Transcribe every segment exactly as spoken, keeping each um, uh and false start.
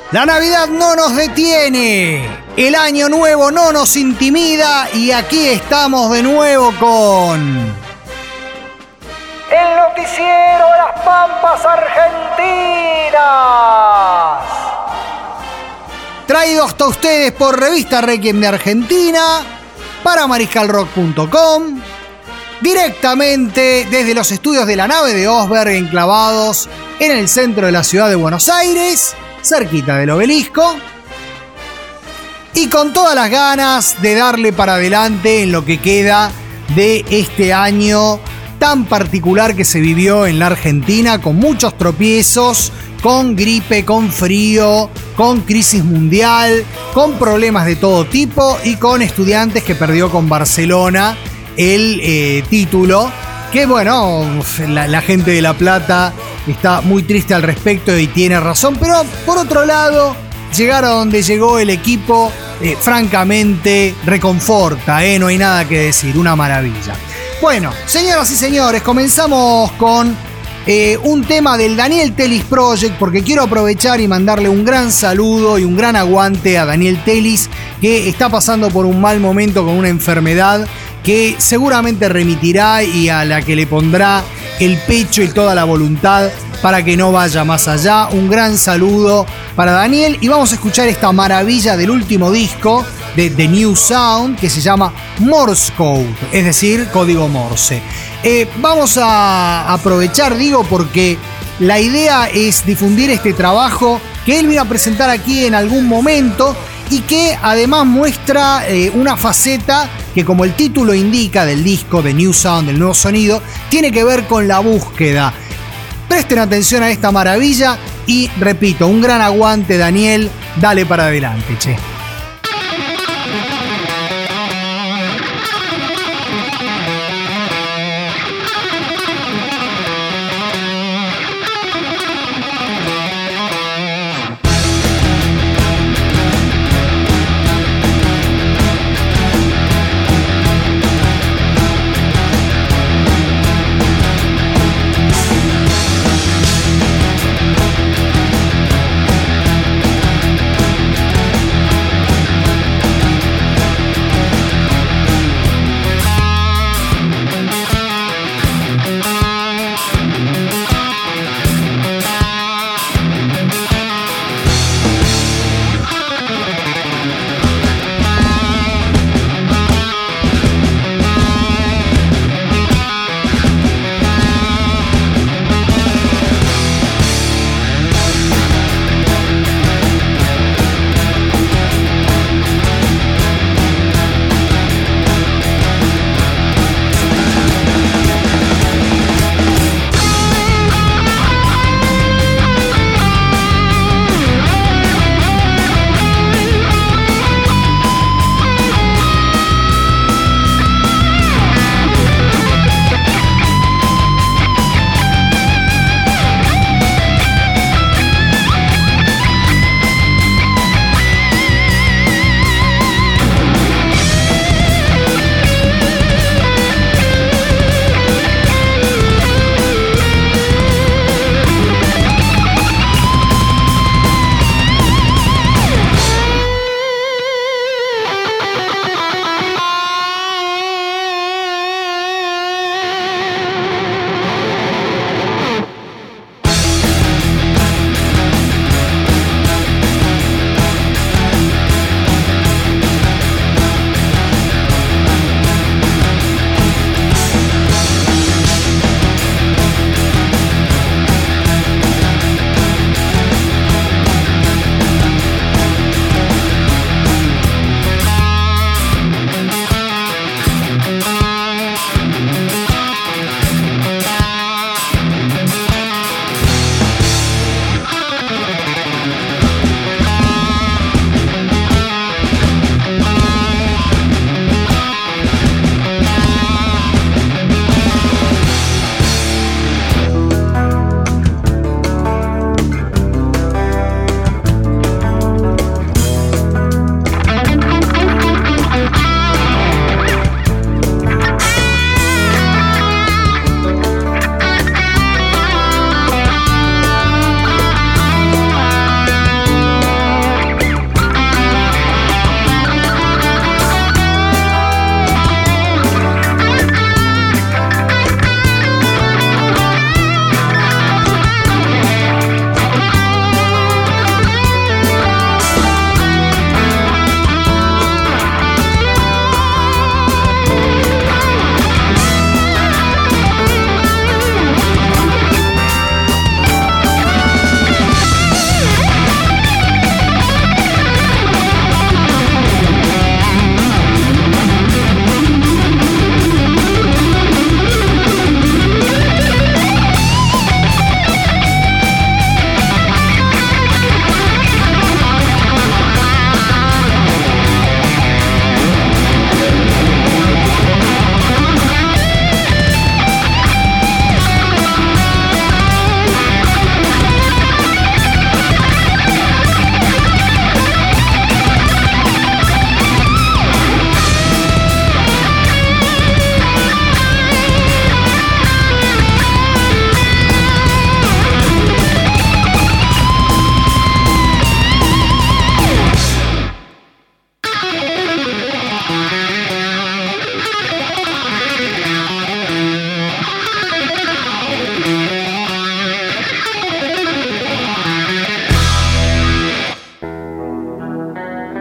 La Navidad no nos detiene, el Año Nuevo no nos intimida y aquí estamos de nuevo con... El noticiero de las Pampas Argentinas. Traído hasta ustedes por Revista Requiem de Argentina, para mariscal rock punto com, directamente desde los estudios de la nave de Osberg, enclavados en el centro de la ciudad de Buenos Aires, cerquita del obelisco, y con todas las ganas de darle para adelante en lo que queda de este año tan particular que se vivió en la Argentina, con muchos tropiezos, con gripe, con frío, con crisis mundial, con problemas de todo tipo y con Estudiantes que perdió con Barcelona el eh, título, que bueno, la, la gente de La Plata está muy triste al respecto y tiene razón, pero por otro lado, llegar a donde llegó el equipo, eh, francamente, reconforta, eh, no hay nada que decir, una maravilla. Bueno, señoras y señores, comenzamos con eh, un tema del Daniel Telis Project, porque quiero aprovechar y mandarle un gran saludo y un gran aguante a Daniel Telis, que está pasando por un mal momento con una enfermedad que seguramente remitirá y a la que le pondrá el pecho y toda la voluntad para que no vaya más allá. Un gran saludo para Daniel y vamos a escuchar esta maravilla del último disco de The New Sound que se llama Morse Code, es decir, código Morse. Eh, vamos a aprovechar, digo, porque la idea es difundir este trabajo que él vino a presentar aquí en algún momento y que además muestra eh, una faceta que, como el título indica, del disco de New Sound, del nuevo sonido, tiene que ver con la búsqueda. Presten atención a esta maravilla y, repito, un gran aguante, Daniel, dale para adelante, che.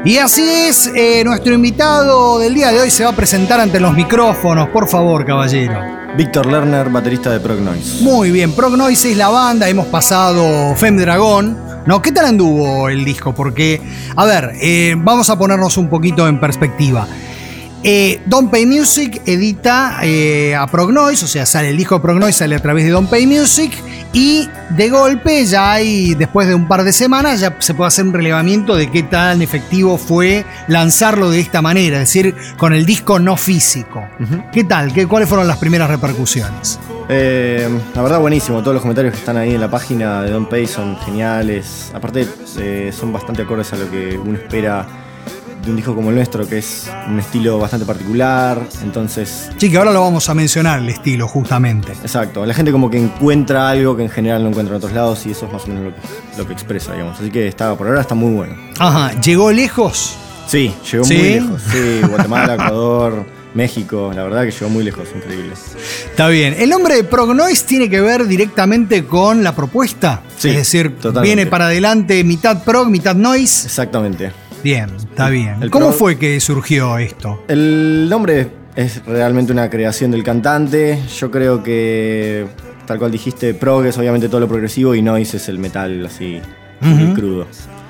Y así es, eh, nuestro invitado del día de hoy se va a presentar ante los micrófonos. Por favor, caballero. Víctor Lerner, baterista de Prognoise. Muy bien, Prognoise es la banda, hemos pasado Femdragón, ¿no? ¿Qué tal anduvo el disco? Porque, a ver, eh, vamos a ponernos un poquito en perspectiva. Eh, Don't Pay Music edita eh, a Prognoise, o sea, sale el disco de Prognoise, sale a través de Don't Pay Music, y de golpe ya hay, después de un par de semanas, ya se puede hacer un relevamiento de qué tan efectivo fue lanzarlo de esta manera, es decir, con el disco no físico. Uh-huh. ¿Qué tal? ¿Qué, ¿Cuáles fueron las primeras repercusiones? Eh, la verdad, buenísimo. Todos los comentarios que están ahí en la página de Don't Pay son geniales. Aparte, eh, son bastante acordes a lo que uno espera de un disco como el nuestro, que es un estilo bastante particular. Entonces, sí, que ahora lo vamos a mencionar, el estilo, justamente. Exacto, la gente como que encuentra algo que en general no encuentra en otros lados, y eso es más o menos lo que, lo que expresa, digamos. Así que está, por ahora está muy bueno. Ajá, ¿llegó lejos? Sí, llegó ¿Sí? muy lejos. Sí, Guatemala, Ecuador, México, la verdad que llegó muy lejos, increíble. Está bien. ¿El nombre de Prognoise tiene que ver directamente con la propuesta? Sí, es decir, totalmente. Viene para adelante mitad prog, mitad noise. Exactamente. Bien, está bien. El ¿Cómo prog... fue que surgió esto? El nombre es realmente una creación del cantante. Yo creo que, tal cual dijiste, prog es obviamente todo lo progresivo y noise es el metal así, uh-huh. muy crudo.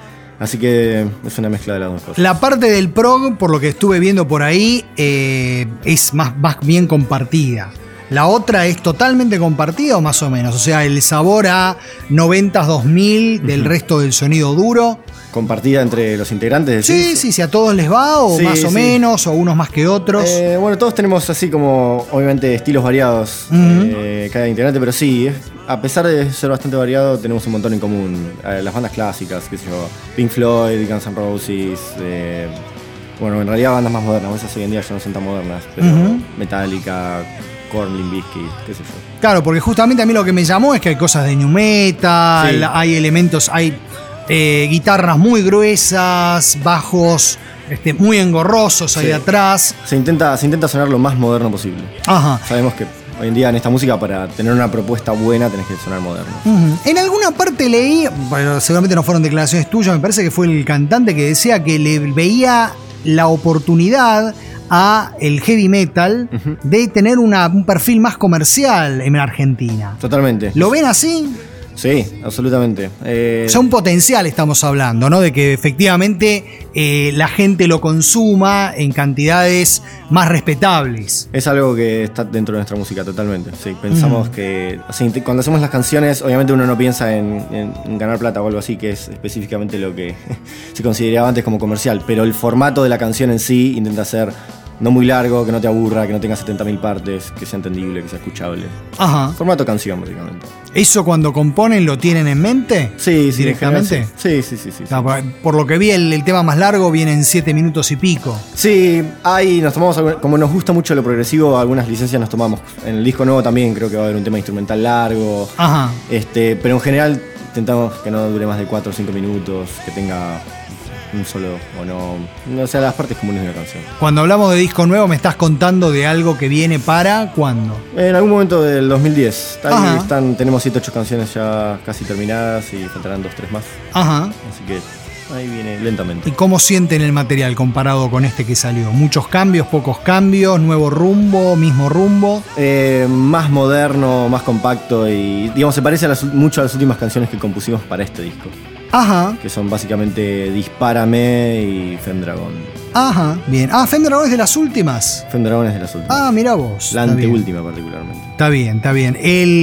Así que es una mezcla de las dos cosas. La parte del prog, por lo que estuve viendo por ahí, eh, es más, más bien compartida. ¿La otra es totalmente compartida o más o menos? O sea, el sabor a noventas, dos mil del uh-huh. resto del sonido duro. ¿Compartida entre los integrantes? Sí, sí, si a todos les va, o sí, más o sí. menos, o unos más que otros. Eh, bueno, todos tenemos así como, obviamente, estilos variados, uh-huh. eh, cada integrante, pero sí, a pesar de ser bastante variado, tenemos un montón en común. Eh, las bandas clásicas, qué sé yo, Pink Floyd, Guns N' Roses, eh, bueno, en realidad bandas más modernas, esas hoy en día ya no son tan modernas, pero uh-huh. Metallica, Korn, Limp Bizkit, qué sé yo. Claro, porque justamente a mí lo que me llamó es que hay cosas de new metal, sí. hay elementos, hay eh, guitarras muy gruesas, bajos este, muy engorrosos sí. ahí atrás. Se intenta, se intenta sonar lo más moderno posible. Ajá. Sabemos que hoy en día en esta música, para tener una propuesta buena, tenés que sonar moderno. Uh-huh. En alguna parte leí, bueno, seguramente no fueron declaraciones tuyas, me parece que fue el cantante que decía que le veía la oportunidad a el heavy metal uh-huh. de tener una, un perfil más comercial en Argentina. Totalmente. ¿Lo ven así? Sí, absolutamente. Eh... O sea, un potencial estamos hablando, ¿no? De que efectivamente eh, la gente lo consuma en cantidades más respetables. Es algo que está dentro de nuestra música totalmente. Sí, pensamos uh-huh. que... O sea, cuando hacemos las canciones, obviamente uno no piensa en, en, en ganar plata o algo así, que es específicamente lo que se consideraba antes como comercial. Pero el formato de la canción en sí intenta ser no muy largo, que no te aburra, que no tenga setenta mil partes, que sea entendible, que sea escuchable. Ajá. Formato canción, básicamente. ¿Eso cuando componen lo tienen en mente? Sí, sí. ¿Directamente? Sí, sí, sí. sí, no, sí. Por, por lo que vi, el, el tema más largo viene en siete minutos y pico. Sí, ahí nos tomamos, como nos gusta mucho lo progresivo, algunas licencias nos tomamos. En el disco nuevo también creo que va a haber un tema instrumental largo. Ajá. Este, pero en general intentamos que no dure más de cuatro o cinco minutos, que tenga un solo o no, no sea las partes comunes de una canción. Cuando hablamos de disco nuevo, me estás contando de algo que viene para ¿cuándo? En algún momento del dos mil diez. Ahí están, tenemos siete ocho canciones ya casi terminadas y faltarán dos tres más. Ajá. Así que ahí viene lentamente. ¿Y cómo sienten el material comparado con este que salió? ¿Muchos cambios, pocos cambios, nuevo rumbo, mismo rumbo? Eh, más moderno, más compacto y digamos se parece a las, mucho a las últimas canciones que compusimos para este disco. Ajá. Que son básicamente Dispárame y Femdragón. Ajá, bien. Ah, Femdragón es de las últimas. Femdragón es de las últimas. Ah, mirá vos. La anteúltima particularmente. Está bien, está bien.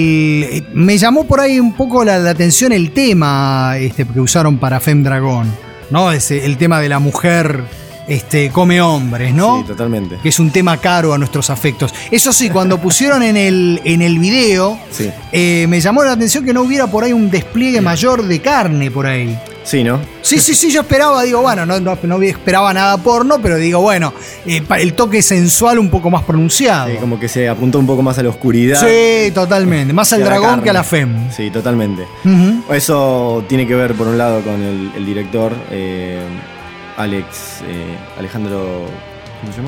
El, me llamó por ahí un poco la, la atención el tema este, que usaron para Femdragón, ¿no? Ese, el tema de la mujer este, come hombres, ¿no? Sí, totalmente. Que es un tema caro a nuestros afectos. Eso sí, cuando pusieron en el, en el video, sí. eh, me llamó la atención que no hubiera por ahí un despliegue mayor de carne por ahí. Sí, ¿no? Sí, sí, sí, yo esperaba, digo, bueno, no, no, no esperaba nada porno, pero digo, bueno, eh, el toque sensual un poco más pronunciado. Sí, como que se apuntó un poco más a la oscuridad. Sí, totalmente, más al dragón que a la fem. Sí, totalmente. Uh-huh. Eso tiene que ver, por un lado, con el, el director, eh, Alex, eh, Alejandro, ¿cómo se llama?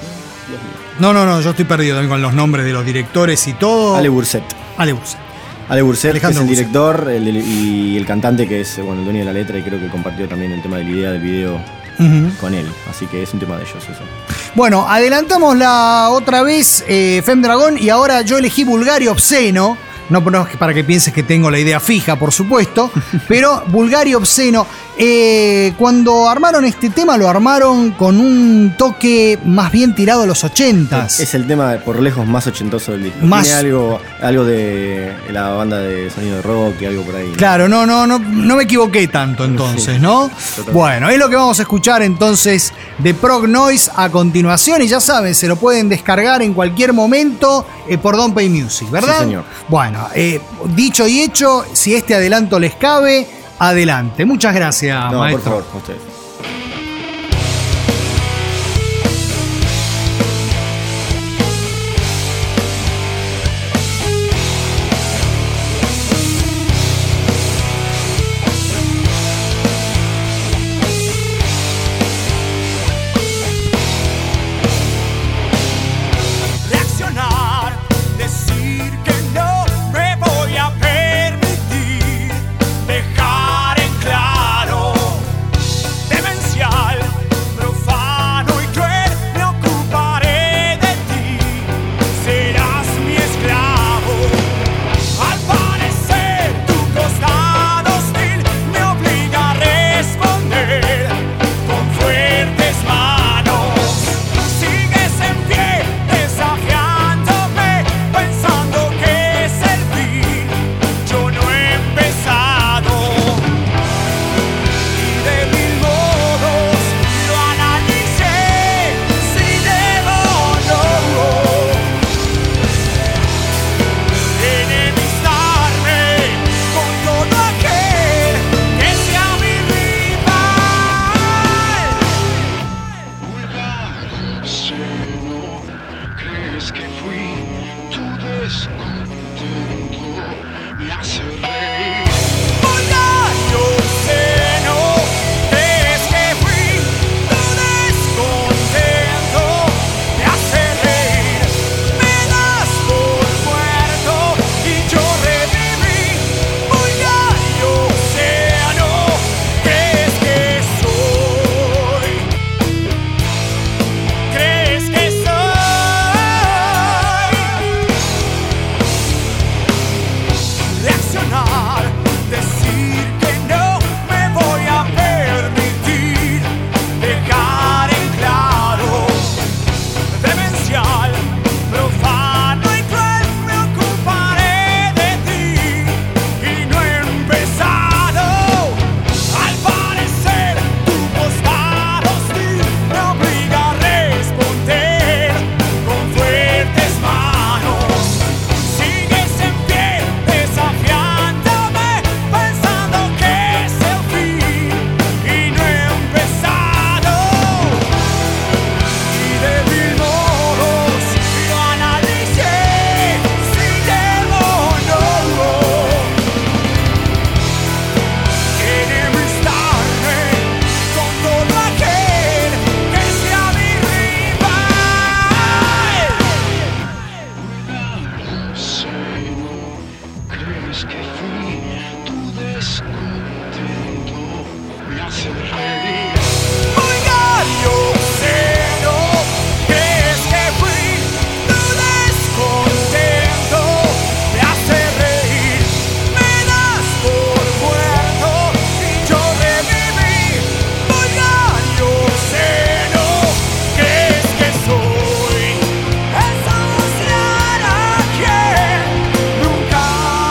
No, no, no, yo estoy perdido también con los nombres de los directores y todo. Ale Burset. Ale Burset. Ale Burset, que es el Burset. director el, el, y el cantante que es bueno, el dueño de la letra y creo que compartió también el tema de la idea del video uh-huh. con él. Así que es un tema de ellos eso. Bueno, adelantamos la otra vez eh, Femdragón y ahora yo elegí Vulgario Obsceno. No, no es para que pienses que tengo la idea fija, por supuesto, pero Vulgario Obsceno. Eh, cuando armaron este tema, lo armaron con un toque más bien tirado a los ochentas. Es el tema por lejos más ochentoso del disco. Más... Tiene algo, algo de la banda de sonido de rock y algo por ahí. Claro, no, no, no, no me equivoqué tanto entonces, sí, ¿no? Totalmente. Bueno, es lo que vamos a escuchar entonces de Prog Noise a continuación. Y ya saben, se lo pueden descargar en cualquier momento eh, por Don't Pay Music, ¿verdad? Sí, señor. Bueno, eh, dicho y hecho, si este adelanto les cabe, adelante. Muchas gracias, no, maestro. Por favor, a ustedes.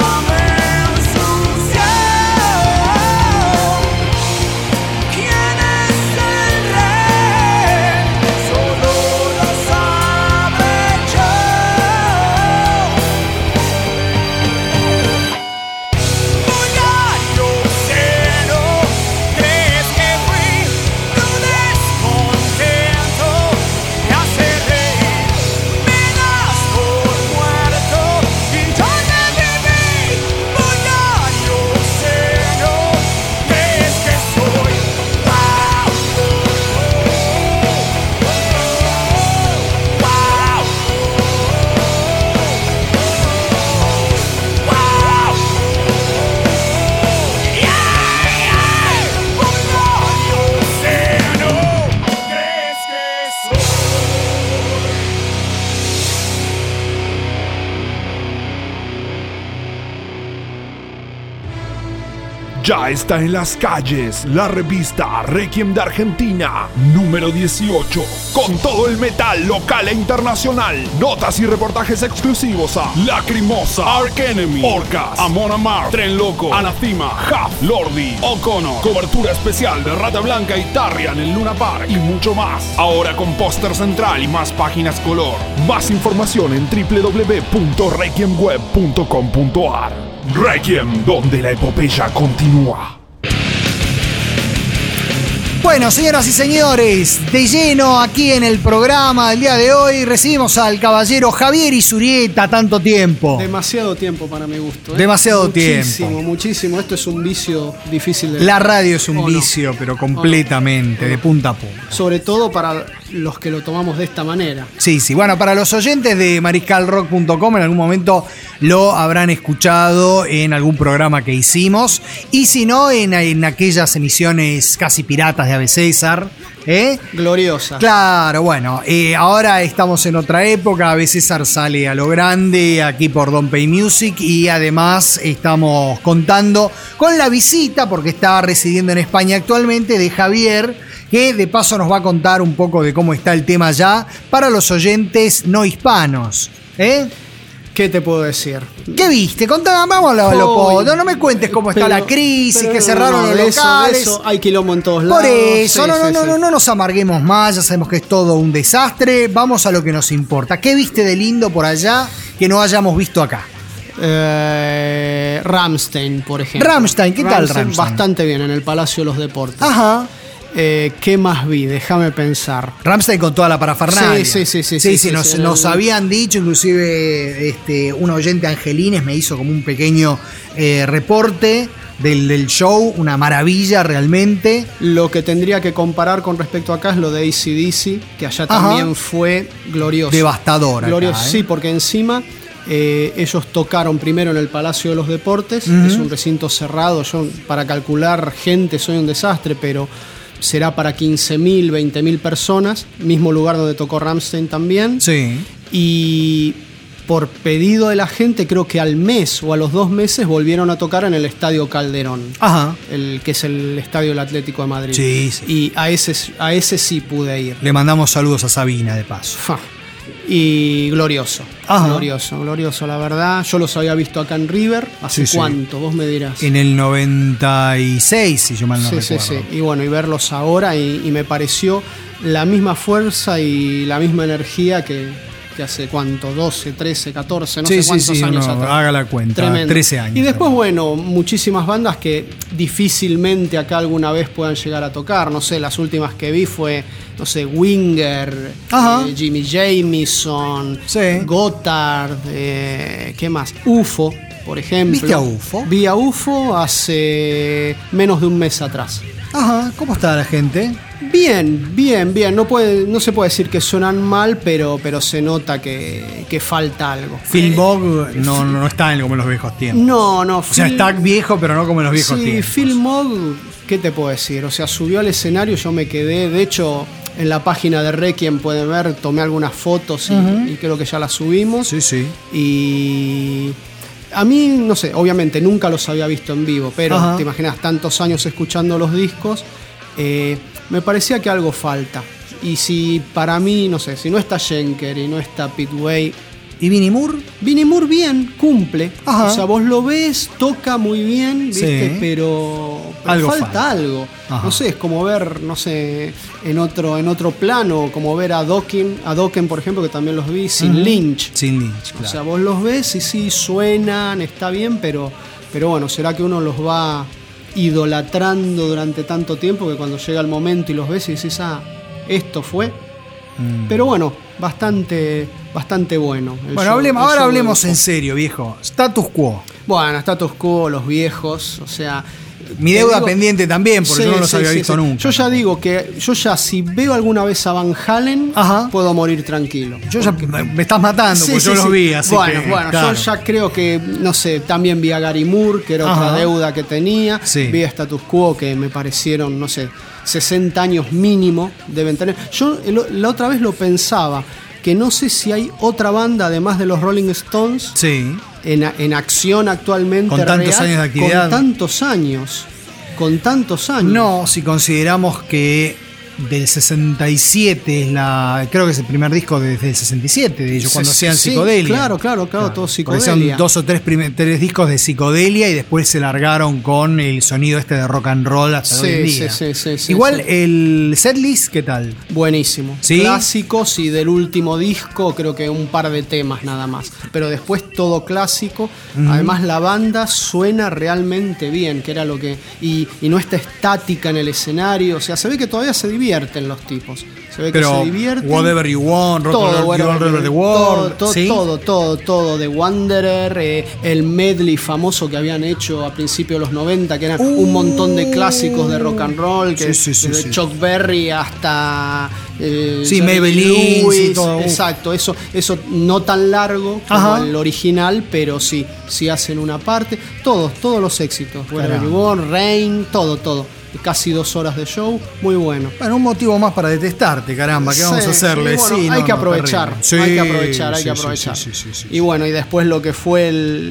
¿Quién es? Ya está en las calles la revista Requiem de Argentina, número dieciocho, con todo el metal local e internacional. Notas y reportajes exclusivos a Lacrimosa, Arch Enemy, Orcas, Amon Amarth, Tren Loco, Anathema, Huff, Lordi, O'Connor. Cobertura especial de Rata Blanca y Tarrian en Luna Park y mucho más. Ahora con póster central y más páginas color. Más información en doble u doble u doble u punto requiem web punto com punto a r. Requiem, donde la epopeya continúa. Bueno, señoras y señores, de lleno aquí en el programa del día de hoy recibimos al caballero Javier Isurieta, tanto tiempo. Demasiado tiempo para mi gusto. ¿eh? Demasiado muchísimo, tiempo. Muchísimo, muchísimo. Esto es un vicio difícil de... La radio es un ¿O vicio, no? pero completamente, ¿O no? de punta a punta. Sobre todo para los que lo tomamos de esta manera. Sí, sí. Bueno, para los oyentes de mariscal rock punto com en algún momento lo habrán escuchado en algún programa que hicimos. Y si no, en, en aquellas emisiones casi piratas de Ave César. ¿Eh? Gloriosa. Claro, bueno, eh, ahora estamos en otra época. Ave César sale a lo grande aquí por Don't Pay Music y además estamos contando con la visita, porque está residiendo en España actualmente, de Javier, que de paso nos va a contar un poco de cómo está el tema ya para los oyentes no hispanos. ¿Eh? ¿Qué te puedo decir? ¿Qué viste? Contame, vamos a lo, lo Uy, no, no me cuentes cómo está pero- la crisis, pero que no, cerraron no, los de eso, locales. de eso hay quilombo en todos lados. Por eso, Sí, no, no, sí, no, sí. no, no nos amarguemos más, ya sabemos que es todo un desastre. Vamos a lo que nos importa. ¿Qué viste de lindo por allá que no hayamos visto acá? Eh, Rammstein, por ejemplo. Rammstein, ¿qué tal Rammstein? Bastante bien, en el Palacio de los Deportes. Ajá. Eh, ¿Qué más vi? Déjame pensar. Rammstein con toda la parafernalia. Sí, sí, sí, sí, Sí, sí, sí, sí, nos, sí, nos el- habían dicho, inclusive este, un oyente Angelines me hizo como un pequeño eh, reporte del, del show, una maravilla realmente. Lo que tendría que comparar con respecto a acá es lo de A C D C, que allá Ajá. también fue glorioso. Devastador acá, Glorioso, ¿eh? sí, porque encima eh, ellos tocaron primero en el Palacio de los Deportes, Ujú. es un recinto cerrado. Yo, para calcular gente, soy un desastre, pero será para quince mil, veinte mil personas. Mismo lugar donde tocó Rammstein también. Sí. Y por pedido de la gente, creo que al mes o a los dos meses volvieron a tocar en el Estadio Calderón. Ajá. El, que es el estadio del Atlético de Madrid. Sí, sí. Y a ese, a ese sí pude ir. Le mandamos saludos a Sabina de paso. Fa. Y glorioso. Ajá. Glorioso, glorioso, la verdad. Yo los había visto acá en River. ¿Hace Sí, sí. cuánto? Vos me dirás. En el noventa y seis, si yo mal no sí, sí, recuerdo. sí. Y bueno, y verlos ahora y, y me pareció la misma fuerza y la misma energía que, que hace cuánto, doce, trece, catorce, no Sí, sé sí, cuántos sí, años no, atrás. haga la cuenta, Tremendo. trece años. Y después, bueno, muchísimas bandas que difícilmente acá alguna vez puedan llegar a tocar. No sé, las últimas que vi fue, no sé, Winger, Ajá. eh, Jimmy Jamison, Sí. Gotthard, eh, ¿qué más? U F O, por ejemplo. ¿Viste a U F O? Vi a U F O hace menos de un mes atrás. Ajá, ¿cómo está la gente? Bien, bien, bien. No, puede, no se puede decir que suenan mal, pero, pero se nota que, que falta algo. Phil Eh, Mogg no, no está en como en los viejos tiempos. No, no. O sea, Phil- está viejo, pero no como en los viejos sí, tiempos. Phil Mogg, ¿qué te puedo decir? O sea, subió al escenario, yo me quedé. De hecho, en la página de Requiem pueden ver, tomé algunas fotos y, Ujú. y creo que ya las subimos. Sí, sí. Y a mí, no sé, obviamente nunca los había visto en vivo, pero Ajá. te imaginas tantos años escuchando los discos, eh, me parecía que algo falta. Y si para mí, no sé, si no está Schenker y no está Pete Way, ¿Y Vinnie Moore? Vinnie Moore bien, cumple. Ajá. O sea, vos lo ves, toca muy bien, ¿viste? Sí. Pero, pero Algo falta, falta. algo. Ajá. No sé, es como ver, no sé, en otro, en otro plano, como ver a Dokken, a Dokken, por ejemplo, que también los vi, sin Ujú. Lynch. Sin Lynch, claro. O sea, vos los ves y sí suenan, está bien, pero, pero bueno, será que uno los va idolatrando durante tanto tiempo que cuando llega el momento y los ves y dices, ah, esto fue. Mm. Pero bueno, bastante, bastante bueno. el Bueno, show- hablemos, el ahora show hablemos de- en serio, viejo. Status quo. Bueno, Status Quo, los viejos, o sea... Mi te deuda pendiente también, porque Sí, yo no los sí, había sí, visto sí. nunca. Yo ya digo que yo ya si veo alguna vez a Van Halen, Ajá. puedo morir tranquilo. Yo ya me estás matando, Sí, porque sí, yo los sí. vi, así bueno, que, bueno, claro. yo ya creo que, no sé, también vi a Gary Moore, que era Ajá. otra deuda que tenía. Sí. Vi a Status Quo, que me parecieron, no sé, sesenta años mínimo deben tener. Yo el- la otra vez lo pensaba, que no sé si hay otra banda, además de los Rolling Stones, Sí. en, en acción actualmente. Con tantos real, años de actividad. Con tantos años. con tantos años. No, si consideramos que del sesenta y siete es la. Creo que es el primer disco desde el sesenta y siete de ellos, cuando Sí, hacían sí, psicodelia. Claro, claro, claro, todo Porque psicodelia. son dos o tres, prim- tres discos de psicodelia y después se largaron con el sonido este de rock and roll hasta Sí, hoy en día. sí, sí, sí, sí, Igual sí. el setlist, ¿qué tal? Buenísimo. ¿Sí? Clásicos, y del último disco creo que un par de temas nada más. Pero después todo clásico. Uh-huh. Además la banda suena realmente bien, que era lo que... Y, y no está estática en el escenario. O sea, se ve que todavía se divierten los tipos. Se ve Pero que se divierten. Whatever You Want, Rock Todo, All bueno, Over the todo, World. todo, ¿sí? todo, todo, todo, The Wanderer, eh, el medley famoso que habían hecho a principios de los noventa, que eran uh, un montón de clásicos de rock and roll, que sí, sí, sí, desde sí. Chuck Berry hasta eh, sí, Jerry Maybelline Lewis, y todo. Exacto, eso, eso no tan largo como Ajá. el original, pero sí, sí hacen una parte. Todos, todos los éxitos. Whatever You Want, Rain, todo, todo. Casi dos horas de show, muy bueno. Bueno, un motivo más para detestarte, caramba, ¿qué Sí, vamos a hacerle? sí, bueno, Sí, hay no, que no, aprovechar, terrible. hay Sí, que aprovechar, hay sí, que sí, aprovechar. sí, sí, sí, sí, y bueno, y después lo que fue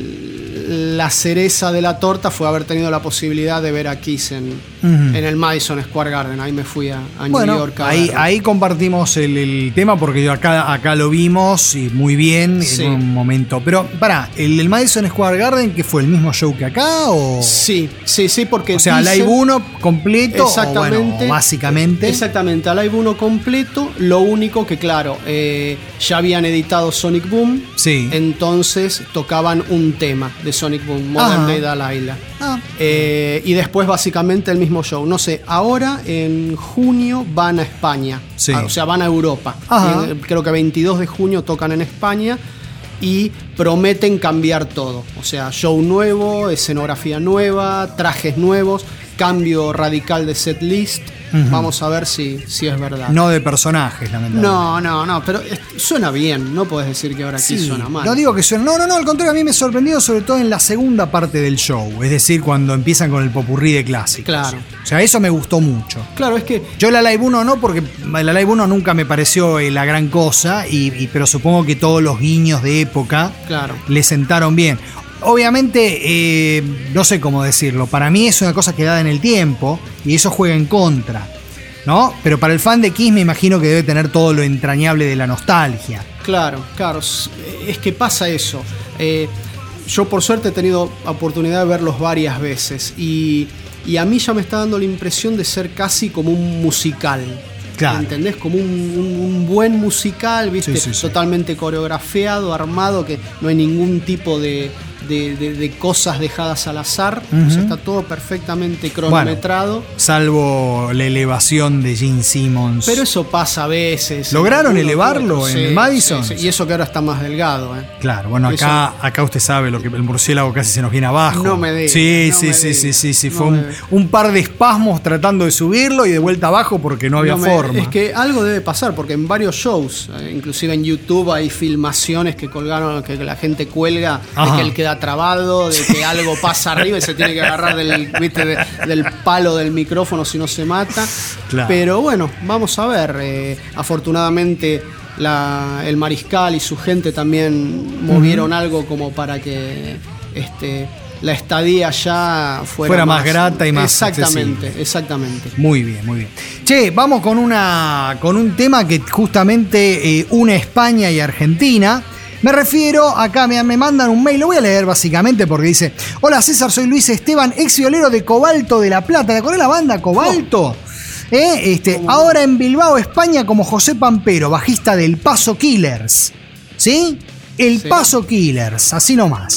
el, la cereza de la torta fue haber tenido la posibilidad de ver a Kiss en, uh-huh. en el Madison Square Garden. Ahí me fui a, a bueno, New York. A ahí, verlo. ahí compartimos el, el tema porque yo acá, acá lo vimos y muy bien Sí. en un momento. Pero, pará, ¿el, el Madison Square Garden que fue el mismo show que acá? O, Sí, sí, sí, porque o sea, dicen- Live uno completo. Exactamente. O bueno, básicamente. Exactamente, a Live uno completo. Lo único que, claro, eh, ya habían editado Sonic Boom. Sí. Entonces tocaban un tema de Sonic Boom, Modern Ajá. Day Delilah. Ah. Eh, y después básicamente el mismo show. No sé, ahora en junio van a España. Sí. Ah, o sea, van a Europa. Ajá. Y, eh, creo que veintidós de junio tocan en España. Y prometen cambiar todo. O sea, show nuevo, escenografía nueva, trajes nuevos, cambio radical de set list. Uh-huh. Vamos a ver si, si es verdad. No de personajes, lamentablemente. No, no, no, pero es- suena bien. No podés decir que ahora aquí Sí, suena mal. no digo que suena. No, no, no, al contrario, a mí me sorprendió sobre todo en la segunda parte del show. Es decir, cuando empiezan con el popurrí de clásicos. Claro. O sea, eso me gustó mucho. Claro, es que Yo la Live uno no, porque la Live uno nunca me pareció eh, la gran cosa, y, y- pero supongo que todos los guiños de época Claro. le sentaron bien. Obviamente, eh, no sé cómo decirlo, para mí es una cosa quedada en el tiempo y eso juega en contra, ¿no? Pero para el fan de Kiss me imagino que debe tener todo lo entrañable de la nostalgia. Claro, claro. Es es que pasa eso. Eh, yo por suerte he tenido oportunidad de verlos varias veces y, y a mí ya me está dando la impresión de ser casi como un musical. Claro. ¿Entendés? Como un, un- un buen musical, ¿viste? Sí, sí, sí. Totalmente coreografiado, armado, que no hay ningún tipo de, de- de- de cosas dejadas al azar. Ujú. O sea, está todo perfectamente cronometrado. Salvo la elevación de Gene Simmons. Pero eso pasa a veces. ¿Lograron Uno- elevarlo en Sí, el Madison? sí, sí. Y eso que ahora está más delgado, ¿eh? Claro, bueno, acá, acá usted sabe lo que el murciélago casi se nos viene abajo. No me diga, Sí, no sí, me sí, diga, sí, sí, sí. no Fue me un, diga. un par de espasmos tratando de subirlo y de vuelta abajo porque no había No me- forma. Es que algo debe pasar, porque en varios shows, eh, inclusive en YouTube, hay filmaciones que colgaron, que la gente cuelga, Ajá. de que él queda trabado, de que algo pasa arriba y se tiene que agarrar del, ¿viste? De- del palo del micrófono si no se mata. Claro. Pero bueno, vamos a ver. eh, afortunadamente la- el Mariscal y su gente también movieron algo como para que este, la estadía ya fuera, Fuera más grata y más Exactamente, accesible. exactamente. Muy bien, muy bien. Che, vamos con una con un tema que justamente eh, une España y Argentina. Me refiero, acá me, me mandan un mail, lo voy a leer básicamente porque dice: hola César, soy Luis Esteban, ex violero de Cobalto de La Plata. ¿Te acordás de la banda Cobalto? Eh, este, ahora en Bilbao, España, como José Pampero, bajista del Paso Killers. ¿Sí? El Sí. Paso Killers, así nomás.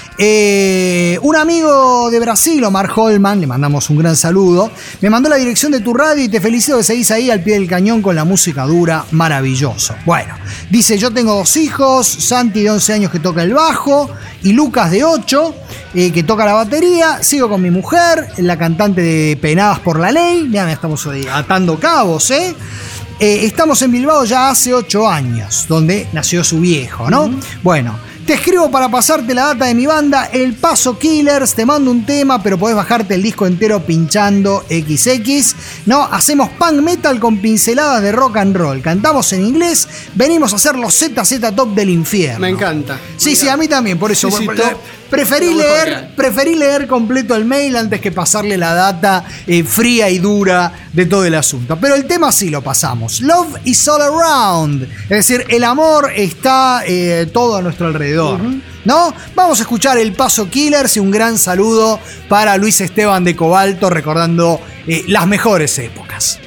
Eh, un amigo de Brasil, Omar Holman, le mandamos un gran saludo, me mandó la dirección de tu radio y te felicito que seguís ahí al pie del cañón con la música dura, maravilloso. Bueno, dice: yo tengo dos hijos, Santi de once años que toca el bajo y Lucas de ocho eh, que toca la batería. Sigo con mi mujer, la cantante de Penadas por la Ley. Ya estamos ahí atando cabos, ¿eh? Eh, estamos en Bilbao ya hace ocho años, donde nació su viejo, ¿no? Uh-huh. Bueno, te escribo para pasarte la data de mi banda, El Paso Killers. Te mando un tema, pero podés bajarte el disco entero pinchando equis equis. No, hacemos punk metal con pinceladas de rock and roll. Cantamos en inglés, venimos a hacer los Z Z Top del infierno. Me encanta. Sí, Me sí, encanta. a mí también, por eso. Sí, sí, por- to- Preferí Lo leer, mejor que hay. preferí leer completo el mail antes que pasarle la data eh, fría y dura de todo el asunto. Pero el tema sí lo pasamos. Love is all around. Es decir, el amor está eh, todo a nuestro alrededor. Uh-huh. ¿No? Vamos a escuchar El Paso Killers y un gran saludo para Luis Esteban de Cobalto recordando eh, las mejores épocas.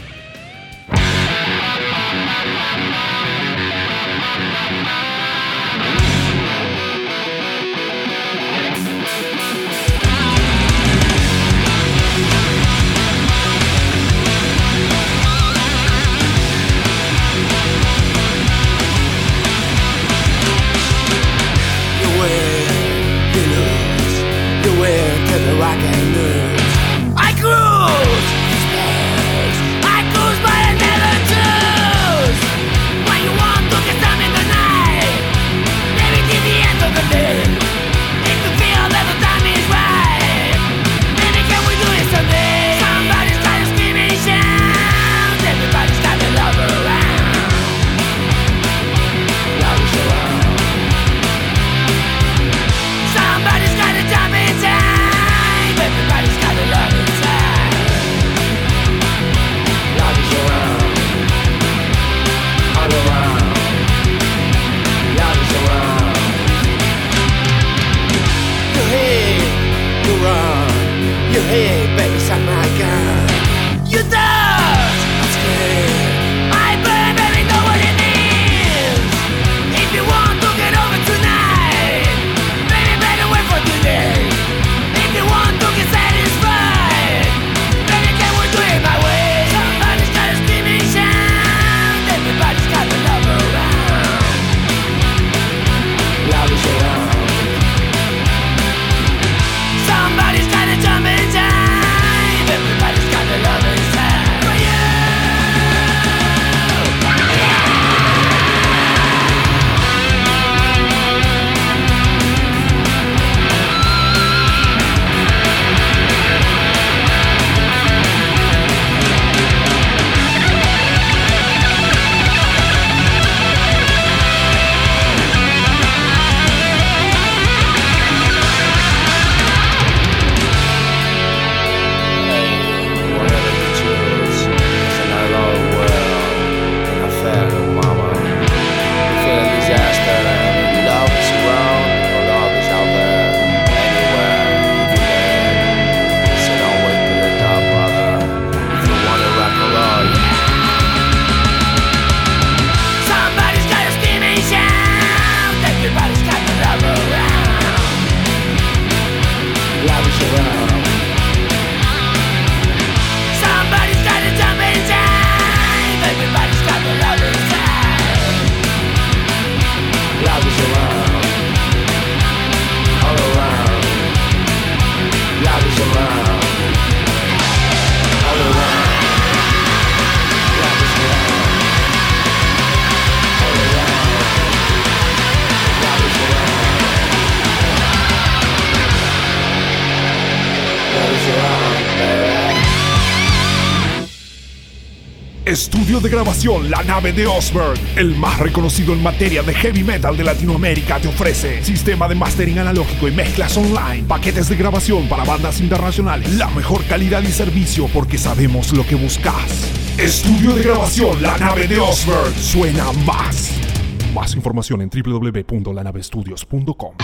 Estudio de grabación La Nave de Osberg, el más reconocido en materia de heavy metal de Latinoamérica, te ofrece sistema de mastering analógico y mezclas online, paquetes de grabación para bandas internacionales, la mejor calidad y servicio porque sabemos lo que buscas. Estudio de grabación La Nave de Osberg, suena más. Más información en w w w punto la nave estudios punto com.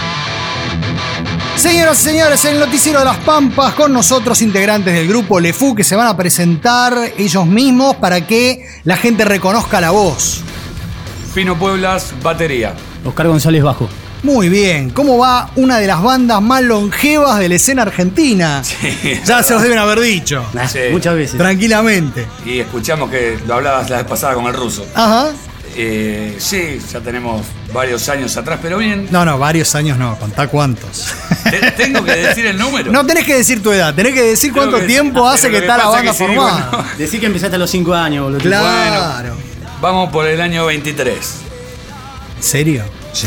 Señoras y señores, en el Noticiero de las Pampas, con nosotros integrantes del grupo Le Fou que se van a presentar ellos mismos para que la gente reconozca la voz. Pino Pueblas, batería. Oscar González, bajo. Muy bien, ¿cómo va una de las bandas más longevas de la escena argentina? Sí, ya se los deben haber dicho. Sí. Muchas veces. Tranquilamente. Y escuchamos que lo hablabas la vez pasada con el ruso. Ajá. Eh, sí, ya tenemos varios años atrás, pero bien. No, no, varios años no, contá cuántos. Te- ¿Tengo que decir el número? No tenés que decir tu edad, tenés que decir Tengo cuánto que- tiempo pero hace lo que que está la pasa banda es que sí, formada. bueno. Decí que empezaste a los cinco años, boludo. Claro. Vamos por el año veintitrés. ¿En serio? Sí.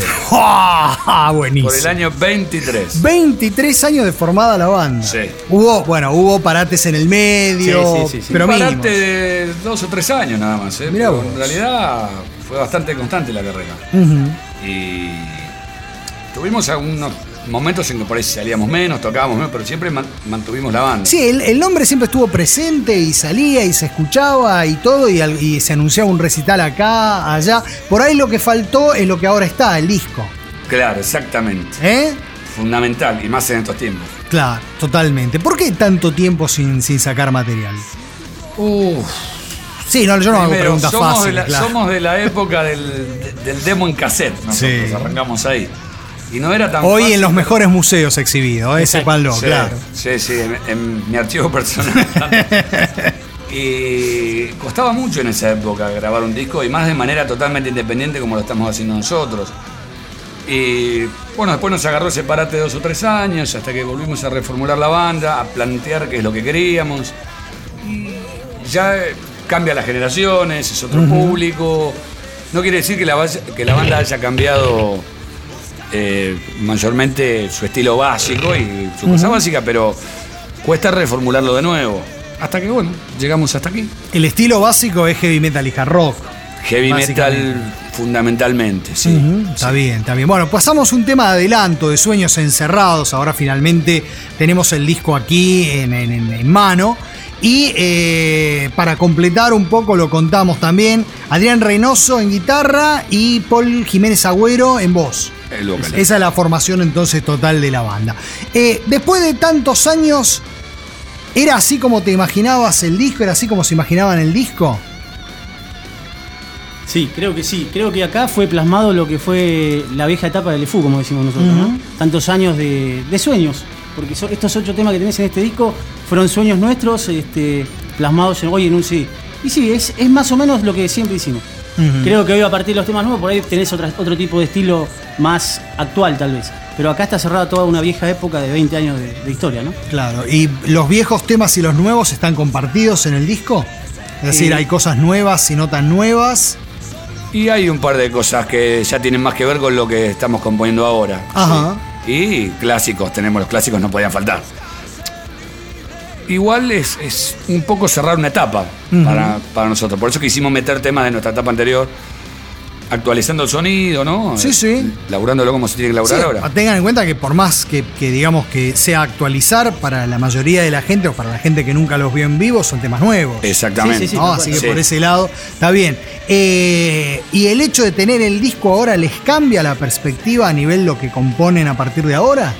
¡Ah, buenísimo! Por el año veintitrés. veintitrés años de formada la banda. Sí. Hubo, bueno, hubo parates en el medio, Sí, sí, sí, sí. pero Parate mínimos. de dos o tres años nada más, ¿eh? Mirá Pero vos. en realidad fue bastante constante la carrera. Ujú. Y tuvimos algunos momentos en que por ahí salíamos menos, tocábamos menos, pero siempre man- mantuvimos la banda. Sí, el, el nombre siempre estuvo presente y salía y se escuchaba y todo, y, al- y se anunciaba un recital acá, allá. Por ahí lo que faltó es lo que ahora está, el disco. Claro, exactamente. ¿Eh? Fundamental, y más en estos tiempos. Claro, totalmente. ¿Por qué tanto tiempo sin, sin sacar material? Uf. Sí, no, yo no hago Primero, preguntas somos, de fáciles, la, claro. somos de la época del, de- del demo en cassette. Nosotros Sí. arrancamos ahí. Y no era tan Hoy fácil. en los mejores museos exhibidos, ¿eh? Sépanlo, Sí, claro. Sí, sí, en, en mi archivo personal. Y costaba mucho en esa época grabar un disco, y más de manera totalmente independiente como lo estamos haciendo nosotros. Y bueno, después nos agarró ese parate de dos o tres años, hasta que volvimos a reformular la banda, a plantear qué es lo que queríamos. Y ya eh, cambia las generaciones, es otro público. No quiere decir que la, base- que la banda haya cambiado eh, mayormente su estilo básico y su cosa básica, pero cuesta reformularlo de nuevo. Hasta que, bueno, llegamos hasta aquí. El estilo básico es heavy metal y hard rock. Heavy Básicamente. metal fundamentalmente, sí. Ujú, está bien, está bien. Bueno, pasamos un tema de adelanto de Sueños Encerrados. Ahora finalmente tenemos el disco aquí en, en- en- en mano. Y eh, para completar un poco lo contamos también. Adrián Reynoso en guitarra y Paul Jiménez Agüero en voz. El vocal. Esa es la formación entonces total de la banda. Eh, después de tantos años, ¿era así como te imaginabas el disco? ¿Era así como se imaginaban el disco? Sí, creo que sí. Creo que acá fue plasmado lo que fue la vieja etapa del E F U, como decimos nosotros, Ujú. ¿no? Tantos años de, de sueños. Porque so- estos ocho temas que tenés en este disco fueron sueños nuestros, este, plasmados en, hoy en un C D. Y sí, es, es más o menos lo que siempre hicimos. Ujú. Creo que hoy, a partir de los temas nuevos, por ahí tenés otra- otro tipo de estilo más actual, tal vez. Pero acá está cerrada toda una vieja época de veinte años de, de historia, ¿no? Claro. ¿Y los viejos temas y los nuevos están compartidos en el disco? Es decir, Sí. hay cosas nuevas y no tan nuevas. Y hay un par de cosas que ya tienen más que ver con lo que estamos componiendo ahora. Ajá. Sí. Y clásicos, tenemos los clásicos, no podían faltar. Igual es, es un poco cerrar una etapa para, para nosotros. Por eso quisimos meter temas de nuestra etapa anterior, actualizando el sonido, ¿no? Sí, sí. Laburándolo como se tiene que laburar Sí, ahora. tengan en cuenta que por más que, que digamos que sea actualizar para la mayoría de la gente o para la gente que nunca los vio en vivo, son temas nuevos. Exactamente. Sí, sí, sí. ¿no? tal Así cual. que Sí. por ese lado está bien. Eh, y el hecho de tener el disco ahora, ¿les cambia la perspectiva a nivel lo que componen a partir de ahora?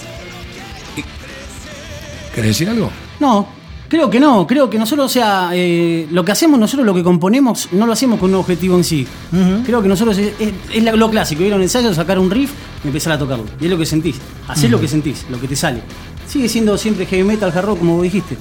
¿Querés decir algo? No, creo que no. Creo que nosotros, o sea, eh, lo que hacemos nosotros, lo que componemos, no lo hacemos con un objetivo en sí. Ujú. Creo que nosotros es, es- es la- lo clásico, ir a un ensayo, sacar un riff y empezar a tocarlo. Y es lo que sentís. Hacés lo que sentís, lo que te sale. Sigue siendo siempre heavy metal, hard rock, como vos dijiste.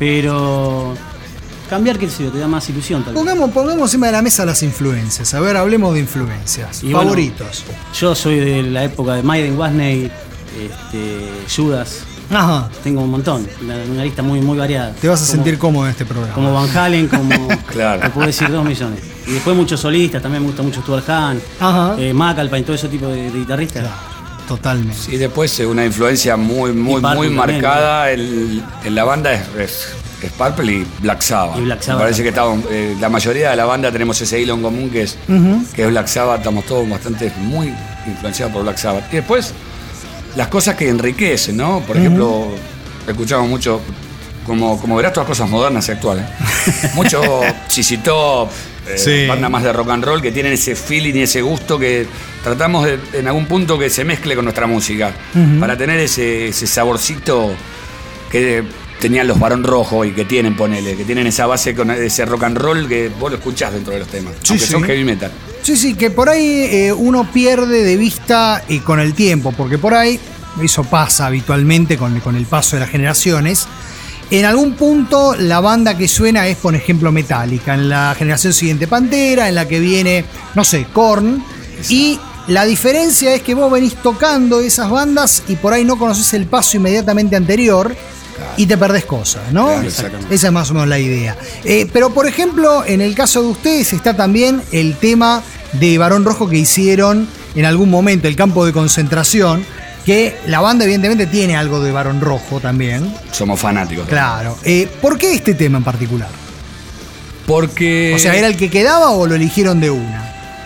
Pero cambiar, qué sé yo, te da más ilusión tal vez. Pongamos, pongamos encima de la mesa las influencias. A ver, hablemos de influencias. Y bueno, Favoritos. Yo soy de la época de Maiden, Wasney, este, Judas. Ajá. Tengo un montón, una, una lista muy, muy variada. Te vas a Como- sentir cómodo en este programa. Como Van Halen, como. Claro. Te puedo decir dos millones. Y después muchos solistas, también me gusta mucho Stuart Hahn, Ajá. eh, Macalpine, todo ese tipo de, de guitarristas. Totalmente. Y después eh, una influencia muy, muy, Y Purple muy también, marcada el- en la banda es, es, es Purple y Black Sabbath. Y Black Sabbath Me parece que también. estamos, eh, la mayoría de la banda tenemos ese hilo en común que es, Ujú. que es Black Sabbath. Estamos todos bastante muy influenciados por Black Sabbath. Y después las cosas que enriquecen, ¿no? Por ejemplo, escuchamos mucho, como, como verás, todas cosas modernas y actuales. Mucho Z Z Top, eh, Sí. banda más de rock and roll que tienen ese feeling y ese gusto que tratamos de, en algún punto que se mezcle con nuestra música, para tener ese, ese saborcito que tenían los Barón Rojo y que tienen, ponele, que tienen esa base con ese rock and roll que vos lo escuchás dentro de los temas, Sí, aunque sí. son heavy metal. Sí, sí, que por ahí eh, uno pierde de vista eh, con el tiempo, porque por ahí, eso pasa habitualmente con, con el paso de las generaciones. En algún punto la banda que suena es, por ejemplo, Metallica. En la generación siguiente Pantera, en la que viene, no sé, Korn. Y la diferencia es que vos venís tocando esas bandas y por ahí no conoces el paso inmediatamente anterior y te perdés cosas, ¿no? Claro, exactamente. Esa es más o menos la idea. Eh, pero, por ejemplo, en el caso de ustedes está también el tema de Barón Rojo que hicieron en algún momento, el campo de concentración, que la banda evidentemente tiene algo de Barón Rojo también. Somos fanáticos. Claro. Eh, ¿Por qué este tema en particular? Porque... O sea, ¿era el que quedaba o lo eligieron de una?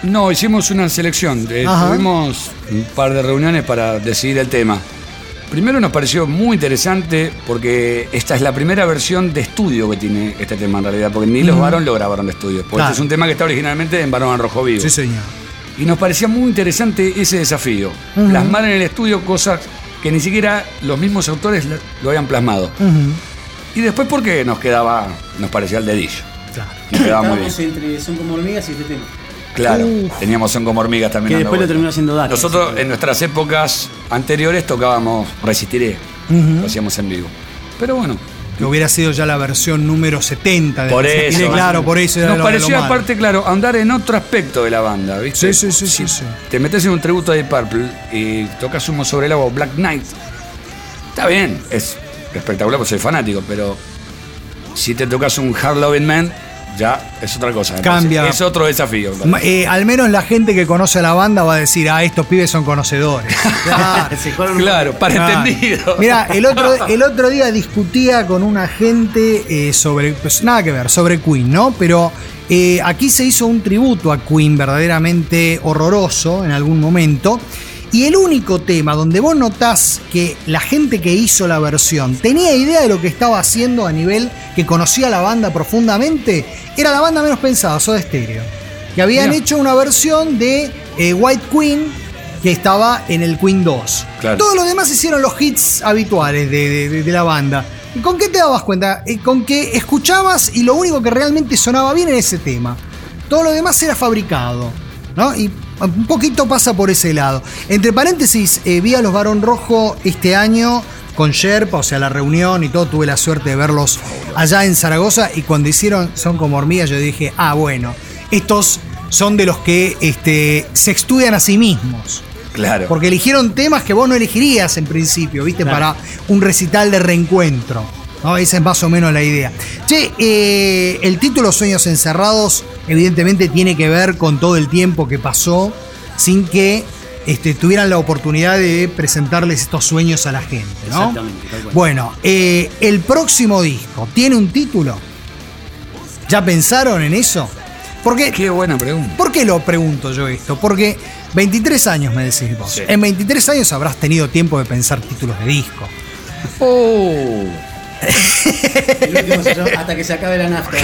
No, hicimos una selección. Eh, Ajá. tuvimos un par de reuniones para decidir el tema. Primero nos pareció muy interesante porque esta es la primera versión de estudio que tiene este tema en realidad, porque ni los Barón lo grabaron de estudio. Porque Claro. este es un tema que está originalmente en Barón en Rojo Vivo. Sí, señor. Y nos parecía muy interesante ese desafío. Ujú. Plasmar en el estudio cosas que ni siquiera los mismos autores lo- lo habían plasmado. Ujú. Y después porque nos quedaba, nos parecía el dedillo. Claro. Nos quedaba muy bien. Estábamos entre Son como hormigas y este tema. Claro, Uf. teníamos Son como hormigas también. Que dando después lo vueltas. terminó haciendo Daca. Nosotros en nuestras épocas anteriores tocábamos Resistiré, Ujú. lo hacíamos en vivo. Pero bueno, Que hubiera sido ya la versión número setenta de por Resistiré, eso. claro, por eso era nos lo- lo pareció malo. aparte, claro, andar en otro aspecto de la banda, ¿viste? Sí, sí, sí, sí, Si sí. te metes en un tributo a Deep Purple y tocas Humo sobre el agua o Black Knight, está bien, es espectacular porque soy fanático, pero si te tocas un Hard Loving Man, ya es otra cosa. me Cambia. parece. Es otro desafío. me Ma- parece. eh, al menos la gente que conoce a la banda va a decir, ah, estos pibes son conocedores. Claro. Se jugaron un- Claro, para Claro. entendido. Mira, el otro, el otro día discutía con una gente eh, sobre, pues nada que ver, sobre Queen, ¿no? Pero eh, aquí se hizo un tributo a Queen verdaderamente horroroso en algún momento. Y el único tema donde vos notás que la gente que hizo la versión tenía idea de lo que estaba haciendo a nivel que conocía la banda profundamente, era la banda menos pensada, Soda Stereo. Que habían Mirá. hecho una versión de eh, White Queen que estaba en el Queen dos. Claro. Todos los demás hicieron los hits habituales de, de- de- de la banda. ¿Y con qué te dabas cuenta? Eh, con que escuchabas y lo único que realmente sonaba bien era ese tema. Todo lo demás era fabricado, ¿no? Y un poquito pasa por ese lado. Entre paréntesis, eh, vi a los Barón Rojo este año con Sherpa, o sea, la reunión y todo. Tuve la suerte de verlos allá en Zaragoza y cuando hicieron Son como hormigas yo dije, ah, bueno, estos son de los que este, se estudian a sí mismos. Claro. Porque eligieron temas que vos no elegirías en principio, ¿viste? Claro. Para un recital de reencuentro, ¿no? Esa es más o menos la idea. Che, eh, el título Sueños Encerrados evidentemente tiene que ver con todo el tiempo que pasó sin que este, tuvieran la oportunidad de presentarles estos sueños a la gente, ¿no? Exactamente, tal cual. Bueno, eh, el próximo disco, ¿tiene un título? ¿Ya pensaron en eso? Porque Qué buena pregunta. ¿por qué lo pregunto yo esto? Porque veintitrés años me decís vos. Sí. En veintitrés años habrás tenido tiempo de pensar títulos de disco. Oh. El último se llama Hasta que se acabe la nafta.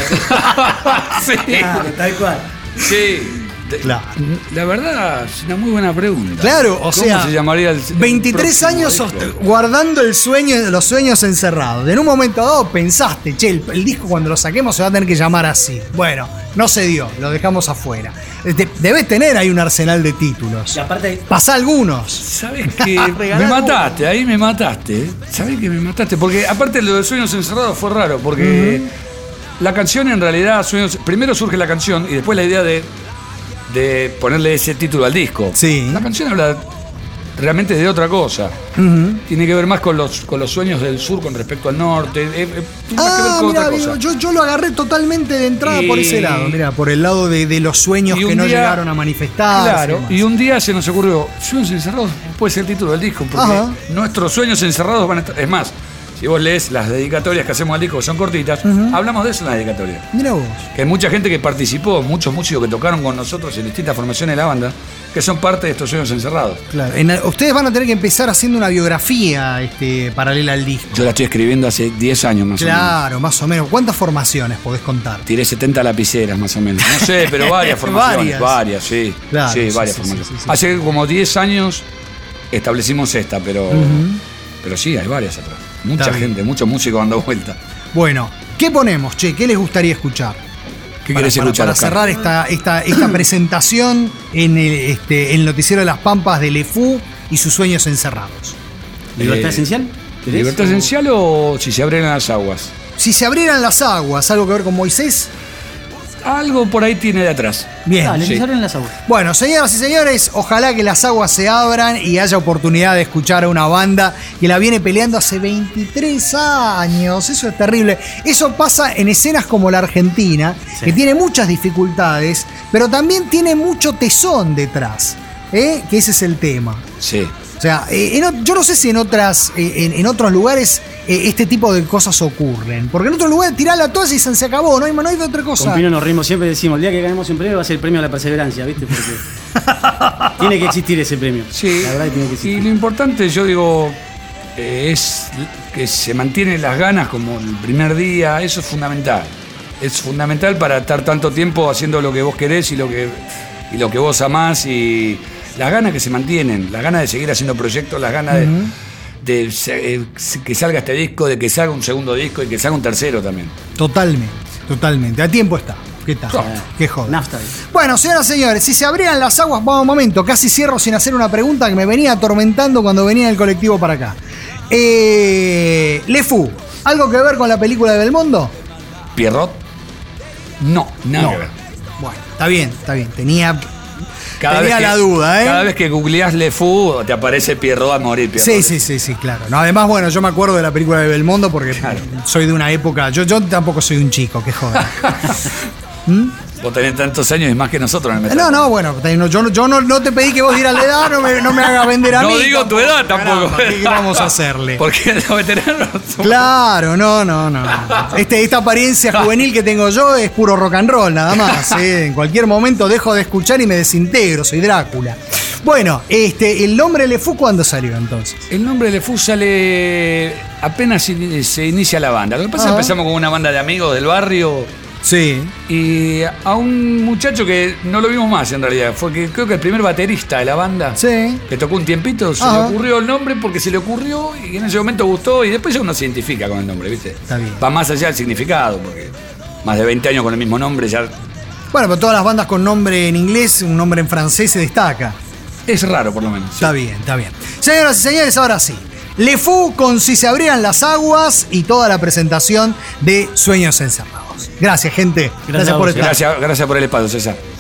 Sí. Claro, tal cual. Sí. De- Claro. La verdad, es una muy buena pregunta. Claro, o ¿Cómo sea, se llamaría el, el veintitrés próximo años disco? sost- guardando el sueño, los sueños encerrados. En un momento dado pensaste, che, el, el disco cuando lo saquemos se va a tener que llamar así. Bueno, no se dio, lo dejamos afuera. Este, debes tener ahí un arsenal de títulos. Y aparte, Pasá algunos. ¿Sabes qué? me Regalá mataste, ahí me mataste. ¿eh? ¿Sabes que me mataste? Porque aparte lo de Sueños Encerrados fue raro, porque la canción en realidad, Sueños, primero surge la canción y después la idea de, de ponerle ese título al disco. Sí. La canción habla realmente de otra cosa. Ujú. Tiene que ver más con los, con los sueños del sur con respecto al norte. eh, eh, tiene más que ver Ah, con mira, otra cosa. yo, yo lo agarré totalmente de entrada Y- por ese lado, mira, por el lado de, de los sueños Y que un no día- llegaron a manifestarse. Claro, demás. y un día se nos ocurrió, Sueños Encerrados puede ser el título del disco, porque Ajá. nuestros sueños encerrados van a estar. Es más, si vos lees las dedicatorias que hacemos al disco, que son cortitas, hablamos de eso en las dedicatorias. Mira vos. Que hay mucha gente que participó, muchos músicos que tocaron con nosotros en distintas formaciones de la banda, que son parte de estos sueños encerrados. Claro. En- ustedes van a tener que empezar haciendo una biografía este, paralela al disco. Yo la estoy escribiendo hace diez años más o menos. Claro, más o menos. ¿Cuántas formaciones podés contar? Tiré setenta lapiceras más o menos. No sé, pero varias formaciones. Varias. Varias, sí. Claro, sí, sí, varias sí, formaciones. sí, sí, sí. Hace como diez años establecimos esta, pero. Pero sí, hay varias atrás. Mucha Está bien. gente, muchos músicos dando vuelta. Bueno, ¿qué ponemos, che? ¿Qué les gustaría escuchar? ¿Qué Para- querés para, escuchar, Para Oscar? cerrar esta, esta, esta presentación en el, este, en el Noticiero de las Pampas de Lefú y sus sueños encerrados. ¿Libertad Eh, esencial? ¿Querés? ¿Libertad O- esencial o si se abren las aguas? Si se abrieran las aguas, ¿algo que ver con Moisés? Algo por ahí tiene de atrás. Bien. Dale, Sí. se abren las aguas. Bueno, señoras y señores, ojalá que las aguas se abran y haya oportunidad de escuchar a una banda que la viene peleando hace veintitrés años. Eso es terrible. Eso pasa en escenas como la Argentina, Sí. que tiene muchas dificultades, pero también tiene mucho tesón detrás. ¿eh? Que ese es el tema. Sí. O sea, eh, en, yo no sé si en otras, eh, en, en otros lugares eh, este tipo de cosas ocurren. Porque en otros lugares tirá la toalla y se, se acabó, no hay, no hay otra cosa. Con Pino nos rimos siempre, decimos, el día que ganemos un premio va a ser el premio a la perseverancia, ¿viste? Porque tiene que existir ese premio. Sí, la verdad que tiene que existir. Y lo importante, yo digo, eh, es que se mantienen las ganas como el primer día, eso es fundamental. Es fundamental para estar tanto tiempo haciendo lo que vos querés y lo que, y lo que vos amás y las ganas que se mantienen, las ganas de seguir haciendo proyectos, las ganas uh-huh. de, de eh, que salga este disco, de que salga un segundo disco y que salga un tercero también. Totalmente, totalmente. A tiempo está. ¿Qué tal? Oh, Qué joder. Nafta. Bueno, señoras y señores, si se abrieran las aguas, vamos un momento, casi cierro sin hacer una pregunta que me venía atormentando cuando venía en el colectivo para acá. Eh, Le Fou, ¿algo que ver con la película de Belmondo? ¿Pierrot? No, nada no. que ver. Bueno, está bien, está bien. Tenía... Cada Tenía vez que, la duda, ¿eh? Cada vez que googleás Le Fou, te aparece Pierrot a morir. Pierrot. Sí, sí, sí, sí, claro. No, además, bueno, yo me acuerdo de la película de Belmondo porque claro. soy de una época. Yo, yo tampoco soy un chico, qué joder. ¿Mm? Vos tenés tantos años y más que nosotros en el metal. No, no, bueno, yo, yo no, no te pedí que vos dieras la edad, no me, no me hagas vender a no mí. No digo tampoco, tu edad tampoco. Caramba, ¿qué vamos a hacerle? Porque los veteranos son... Claro, no, no, no. Este, esta apariencia juvenil que tengo yo es puro rock and roll, nada más. ¿eh? En cualquier momento dejo de escuchar y me desintegro, soy Drácula. Bueno, este, ¿el nombre Le Fou cuándo salió entonces? El nombre Le Fou sale apenas se inicia la banda. Lo que pasa es que empezamos con una banda de amigos del barrio. Sí. Y a un muchacho que no lo vimos más en realidad, fue que creo que el primer baterista de la banda, sí. que tocó un tiempito, se Ajá. le ocurrió el nombre porque se le ocurrió y en ese momento gustó y después ya uno se identifica con el nombre, ¿viste? Está bien. Va más allá del significado, porque más de veinte años con el mismo nombre ya... Bueno, pero todas las bandas con nombre en inglés, un nombre en francés se destaca. Es raro por lo menos. Está sí. bien, está bien. Señoras y señores, ahora sí. Le Fou con Si se abrieran las aguas y toda la presentación de Sueños Encerrados. Gracias, gente. Gracias, gracias por estar. Gracias, gracias por el espacio, César.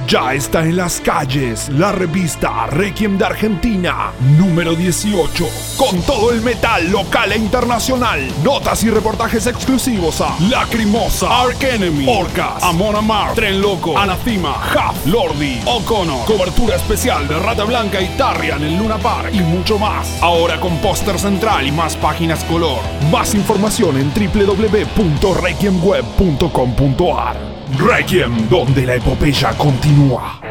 Ya está en las calles la revista Requiem de Argentina, número dieciocho, con todo el metal local e internacional. Notas y reportajes exclusivos a Lacrimosa, Arch Enemy, Orcas, Amon Amarth, Tren Loco, Anathema, Huff, Lordi, O'Connor. Cobertura especial de Rata Blanca y Tarria en el Luna Park y mucho más. Ahora con póster central y más páginas color. Más información en doble u doble u doble u punto requiem web punto com punto a r. Requiem, donde la epopeya continúa.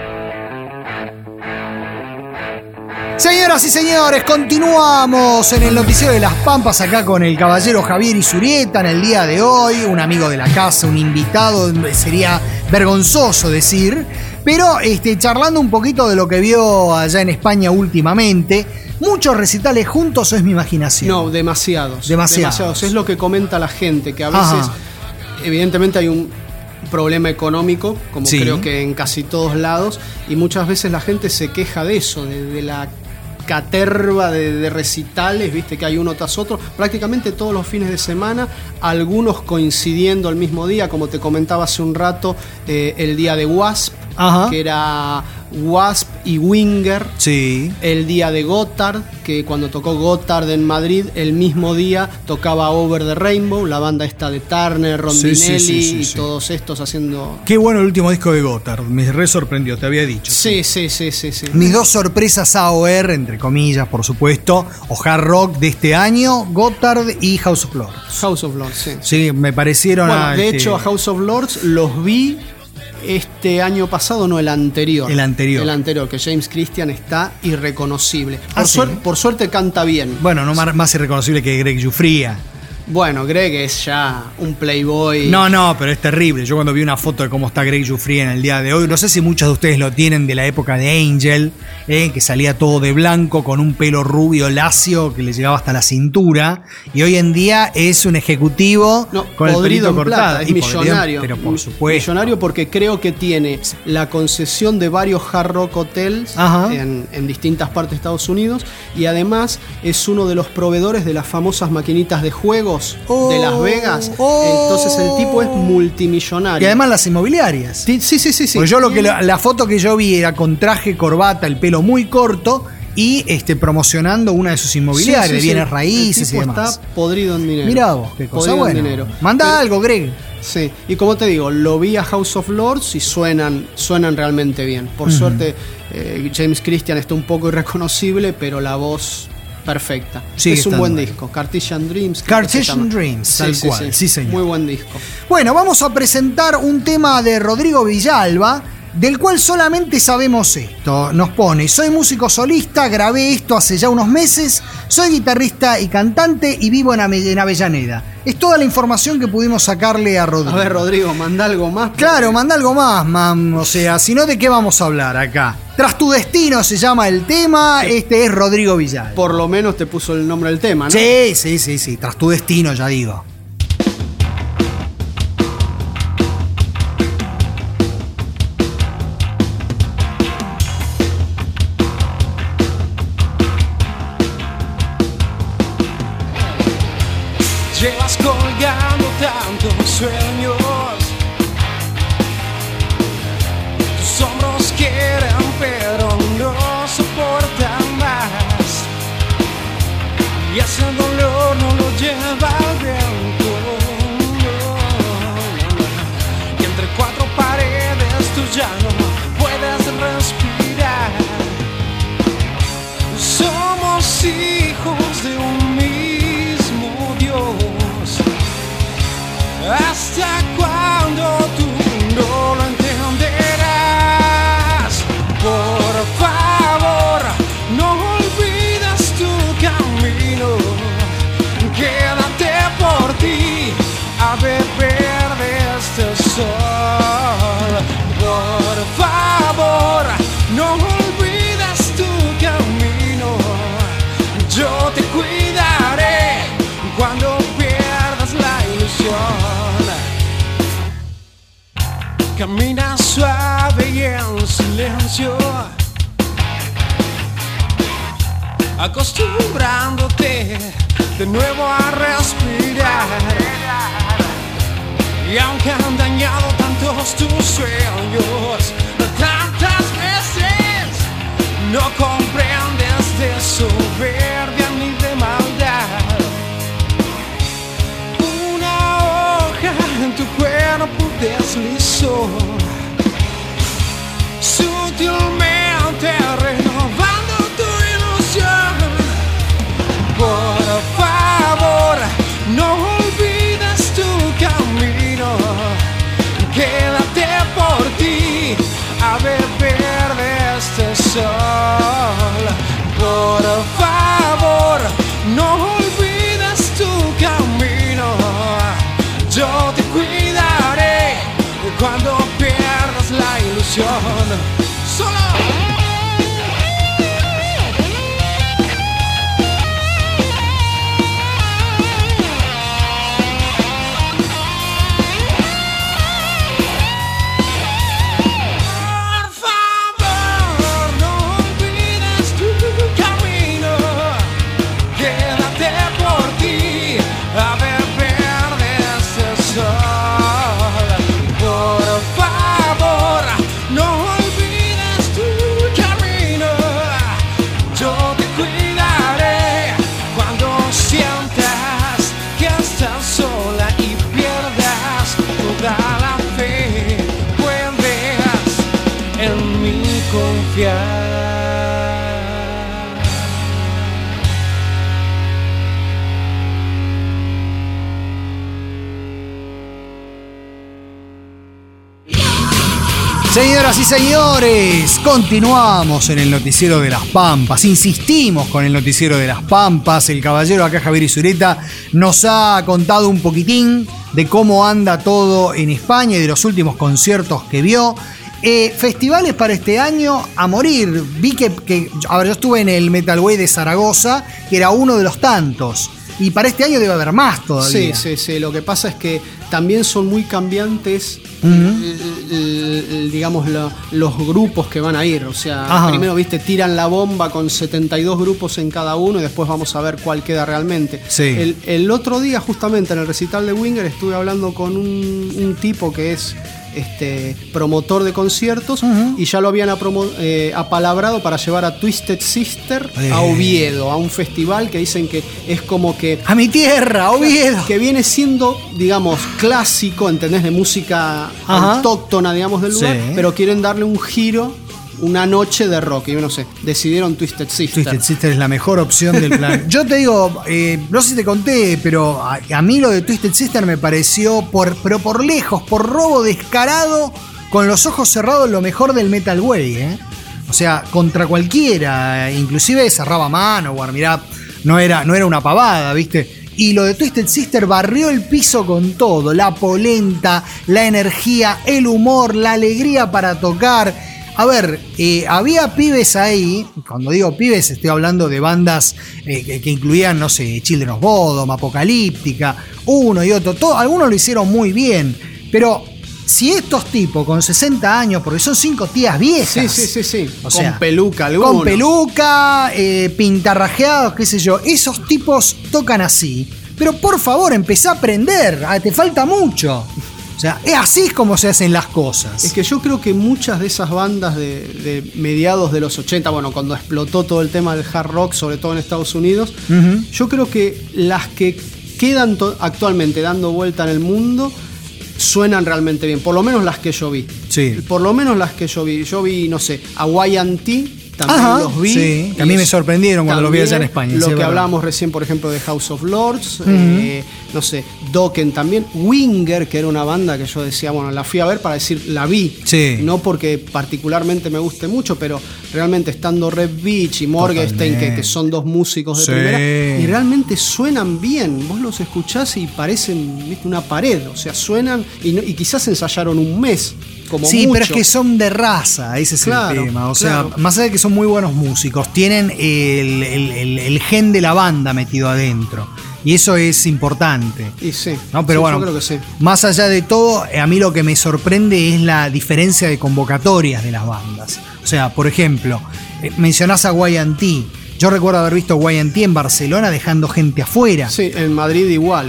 Señoras y señores, continuamos en el noticiero de Las Pampas acá con el caballero Javier Isurieta en el día de hoy, un amigo de la casa, un invitado, sería vergonzoso decir, pero este, charlando un poquito de lo que vio allá en España últimamente. ¿Muchos recitales juntos o es mi imaginación? No, demasiados. Demasiados. Demasiados. Es lo que comenta la gente, que a veces, Ajá. evidentemente hay un problema económico, como sí. creo que en casi todos lados, y muchas veces la gente se queja de eso, de, de la caterva de, de recitales, viste que hay uno tras otro, prácticamente todos los fines de semana, algunos coincidiendo el mismo día, como te comentaba hace un rato, eh, el día de Wasp, Ajá. que era Wasp y Winger, sí. el día de Gotthard, que cuando tocó Gotthard en Madrid, el mismo día tocaba Over the Rainbow, la banda esta de Turner, Rondinelli sí, sí, sí, sí, y sí. todos estos haciendo... Qué bueno el último disco de Gotthard, me re sorprendió, te había dicho. Sí, sí, sí, sí, sí. Mis dos sorpresas A O R, entre comillas, por supuesto, o hard rock de este año, Gotthard y House of Lords. House of Lords, sí. Sí, me parecieron... Bueno, de este... hecho, a House of Lords los vi este año pasado, no, el anterior. El anterior. El anterior, que James Christian está irreconocible. Por, ah, suer- ¿sí? por suerte canta bien. Bueno, no más, más irreconocible que Greg Giuffria. Bueno, Greg es ya un playboy. No, no, pero es terrible. Yo cuando vi una foto de cómo está Greg Giuffria en el día de hoy, no sé si muchos de ustedes lo tienen de la época de Angel, eh, que salía todo de blanco con un pelo rubio lacio que le llegaba hasta la cintura, y hoy en día es un ejecutivo no, con el pelito cortado. Es millonario. Pero por supuesto. Millonario porque creo que tiene la concesión de varios hard rock hotels en, en distintas partes de Estados Unidos, y además es uno de los proveedores de las famosas maquinitas de juegos Oh, de Las Vegas. Oh, entonces el tipo es multimillonario. Y además las inmobiliarias. Sí, sí, sí, sí. Porque yo lo que la, la foto que yo vi era con traje, corbata, el pelo muy corto y este promocionando una de sus inmobiliarias, sí, sí, de bienes sí. raíces el tipo y demás. Está podrido en dinero. Mirá vos, qué cosa buena. Dinero. Manda Pero, algo, Greg. Sí, y como te digo, lo vi a House of Lords y suenan, suenan realmente bien. Por uh-huh. suerte, eh, James Christian está un poco irreconocible, pero la voz... perfecta. Sí, es un buen bien. disco. Cartesian Dreams. Cartesian Dreams, sí, tal sí, cual. Sí. sí, señor. Muy buen disco. Bueno, vamos a presentar un tema de Rodrigo Villalba, del cual solamente sabemos esto. Nos pone: soy músico solista, grabé esto hace ya unos meses, soy guitarrista y cantante y vivo en, Ave- en Avellaneda. Es toda la información que pudimos sacarle a Rodrigo. A ver, Rodrigo, manda algo más. Claro, manda algo más, mam. O sea, si no, ¿de qué vamos a hablar acá? Tras tu destino se llama el tema. Sí. Este es Rodrigo Villalba. Por lo menos te puso el nombre del tema, ¿no? Sí, sí, sí, sí. Tras tu destino, ya digo. Llevas colgando tantos sueños, tus hombros quieren pero no soportan más, y ese dolor no lo lleva el viento, y entre cuatro paredes tú ya no puedes respirar. Somos hijos de un mismo Dios. ¿Hasta cuándo tú no lo entenderás? Por favor, no olvides tu camino. Quédate por ti a beber de este sol. Por favor, no olvides tu camino. Yo te cuidaré cuando pierdas la ilusión. Camina suave y en silencio, acostumbrándote de nuevo a respirar. Y aunque han dañado tantos tus sueños, tan no comprendes de soberbia ni de maldad. Una hoja en tu cuerpo deslizó, sutilmente renovando tu ilusión. Por favor, no olvides tu camino, quédate por ti a beber de este sol. Por favor, no olvides tu camino, yo te cuidaré cuando pierdas la ilusión. Solo Señoras y señores, continuamos en el Noticiero de las Pampas. Insistimos con el Noticiero de las Pampas. El caballero acá, Javier Isureta, nos ha contado un poquitín de cómo anda todo en España y de los últimos conciertos que vio. Eh, festivales para este año a morir. Vi que, que, a ver, yo estuve en el Metal Way de Zaragoza, que era uno de los tantos. Y para este año debe haber más todavía. Sí, sí, sí. Lo que pasa es que también son muy cambiantes, uh-huh. el, el, el, digamos, la, los grupos que van a ir. O sea, Ajá. primero, viste, tiran la bomba con setenta y dos grupos en cada uno y después vamos a ver cuál queda realmente. Sí. El, el otro día, justamente en el recital de Winger, estuve hablando con un, un tipo que es este, promotor de conciertos, uh-huh. y ya lo habían apromo, eh, apalabrado para llevar a Twisted Sister eh. a Oviedo, a un festival que dicen que es como que... ¡A mi tierra, Oviedo! Que viene siendo, digamos, clásico, ¿entendés? De música Ajá. autóctona, digamos, del lugar, sí. pero quieren darle un giro, una noche de rock. Y yo no sé, decidieron Twisted Sister. Twisted Sister es la mejor opción del plan. Yo te digo, eh, no sé si te conté, pero a, a mí lo de Twisted Sister me pareció, por, pero por lejos, por robo descarado, con los ojos cerrados, lo mejor del Metal Way, ¿eh? O sea, contra cualquiera, inclusive cerraba Manowar, mirá, no era, no era una pavada, ¿viste? Y lo de Twisted Sister barrió el piso con todo, la polenta, la energía, el humor, la alegría para tocar. A ver, eh, había pibes ahí, cuando digo pibes estoy hablando de bandas eh, que, que incluían, no sé, Children of Bodom, Apocalíptica, uno y otro, todo, algunos lo hicieron muy bien, pero si estos tipos con sesenta años, porque son cinco tías viejas. Sí, sí, sí, sí. O con sea, peluca algunos. Con peluca, eh, pintarrajeados, qué sé yo. Esos tipos tocan así. Pero por favor, empezá a aprender. Ah, te falta mucho. O sea, es así como se hacen las cosas. Es que yo creo que muchas de esas bandas de, de mediados de los ochenta, bueno, cuando explotó todo el tema del hard rock, sobre todo en Estados Unidos, uh-huh. yo creo que las que quedan to- actualmente dando vuelta en el mundo suenan realmente bien, por lo menos las que yo vi. Sí. Por lo menos las que yo vi. Yo vi, no sé, Hawaiian Tea, también Ajá, los vi. Sí, que a mí me sorprendieron cuando los vi allá en España. Lo sí, que verdad. hablábamos recién, por ejemplo, de House of Lords, uh-huh. eh, no sé, Dokken también. Winger, que era una banda que yo decía, bueno, la fui a ver para decir, la vi. Sí. No porque particularmente me guste mucho, pero realmente estando Red Beach y Morgenstein, que, que son dos músicos de sí. primera, y realmente suenan bien. Vos los escuchás y parecen, viste, una pared. O sea, suenan y, no, y quizás ensayaron un mes. Como sí, mucho. pero es que son de raza, ese es claro, el tema. O claro. sea, más allá de que son muy buenos músicos, tienen el, el, el, el gen de la banda metido adentro. Y eso es importante. Y sí, ¿no? Pero sí, bueno, yo creo que sí. Más allá de todo, a mí lo que me sorprende es la diferencia de convocatorias de las bandas. O sea, por ejemplo, mencionás a Hawaiian Tea. Yo recuerdo haber visto Hawaiian Tea en Barcelona dejando gente afuera. Sí, en Madrid igual, ¿eh?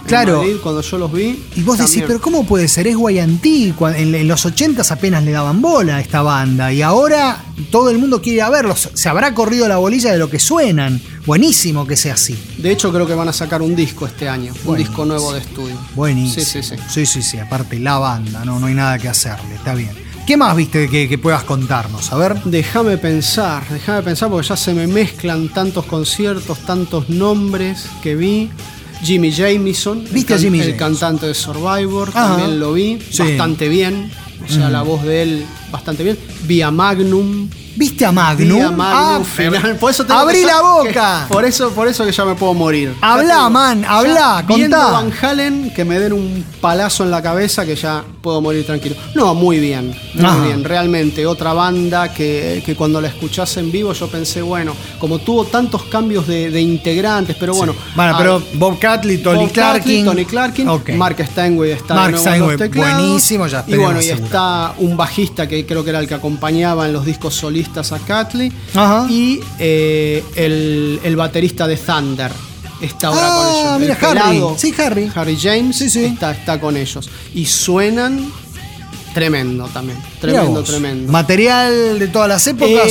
Claro. En Madrid, cuando yo los vi. Y vos decís, también. pero ¿cómo puede ser? Es Guayantí. Cua- En, en los ochentas apenas le daban bola a esta banda. Y ahora todo el mundo quiere ir a verlos. Se habrá corrido la bolilla de lo que suenan. Buenísimo que sea así. De hecho, creo que van a sacar un disco este año. Un Bueno. disco nuevo de estudio. Buenísimo. Sí, sí, sí. Sí, sí, sí. Aparte, la banda, no, no hay nada que hacerle. Está bien. ¿Qué más viste que, que puedas contarnos? A ver. Déjame pensar, déjame pensar porque ya se me mezclan tantos conciertos, tantos nombres que vi. Jimmy Jamison, ¿Viste a el, can- Jimmy el Jamison? cantante de Survivor, Ajá. también lo vi, Sí. bastante bien. O sea, la voz de él bastante bien. Vi a Magnum. ¿Viste a Magnum? Vi a Magnum, Ah, final. Por eso tengo abrí que ya- la boca. que- por eso, por eso que ya me puedo morir. Ya Hablá, tengo- man, ya hablá, viendo contá. Van Halen, que me den un palazo en la cabeza que ya puedo morir tranquilo. No, muy bien, muy Ajá. bien. Realmente, otra banda que, que cuando la escuchás en vivo yo pensé, bueno, como tuvo tantos cambios de, de integrantes, pero bueno. Bueno, ah, pero Bob Catley, Tony Bob Catley, Clarkin. Tony Clarkin, Ok. Mark Steinway está Mark de nuevo en Steinway, los teclados. buenísimo, ya Y bueno, y tenemos está un bajista que creo que era el que acompañaba en los discos solistas a Catley. Ajá. Y eh, el, el baterista de Thunder está ahora Ah, con ellos. mira, El pelado, Harry. Sí, Harry. Harry James Sí, sí. Está, está con ellos. Y suenan tremendo también. Mirá Tremendo, vos. tremendo. ¿Material de todas las épocas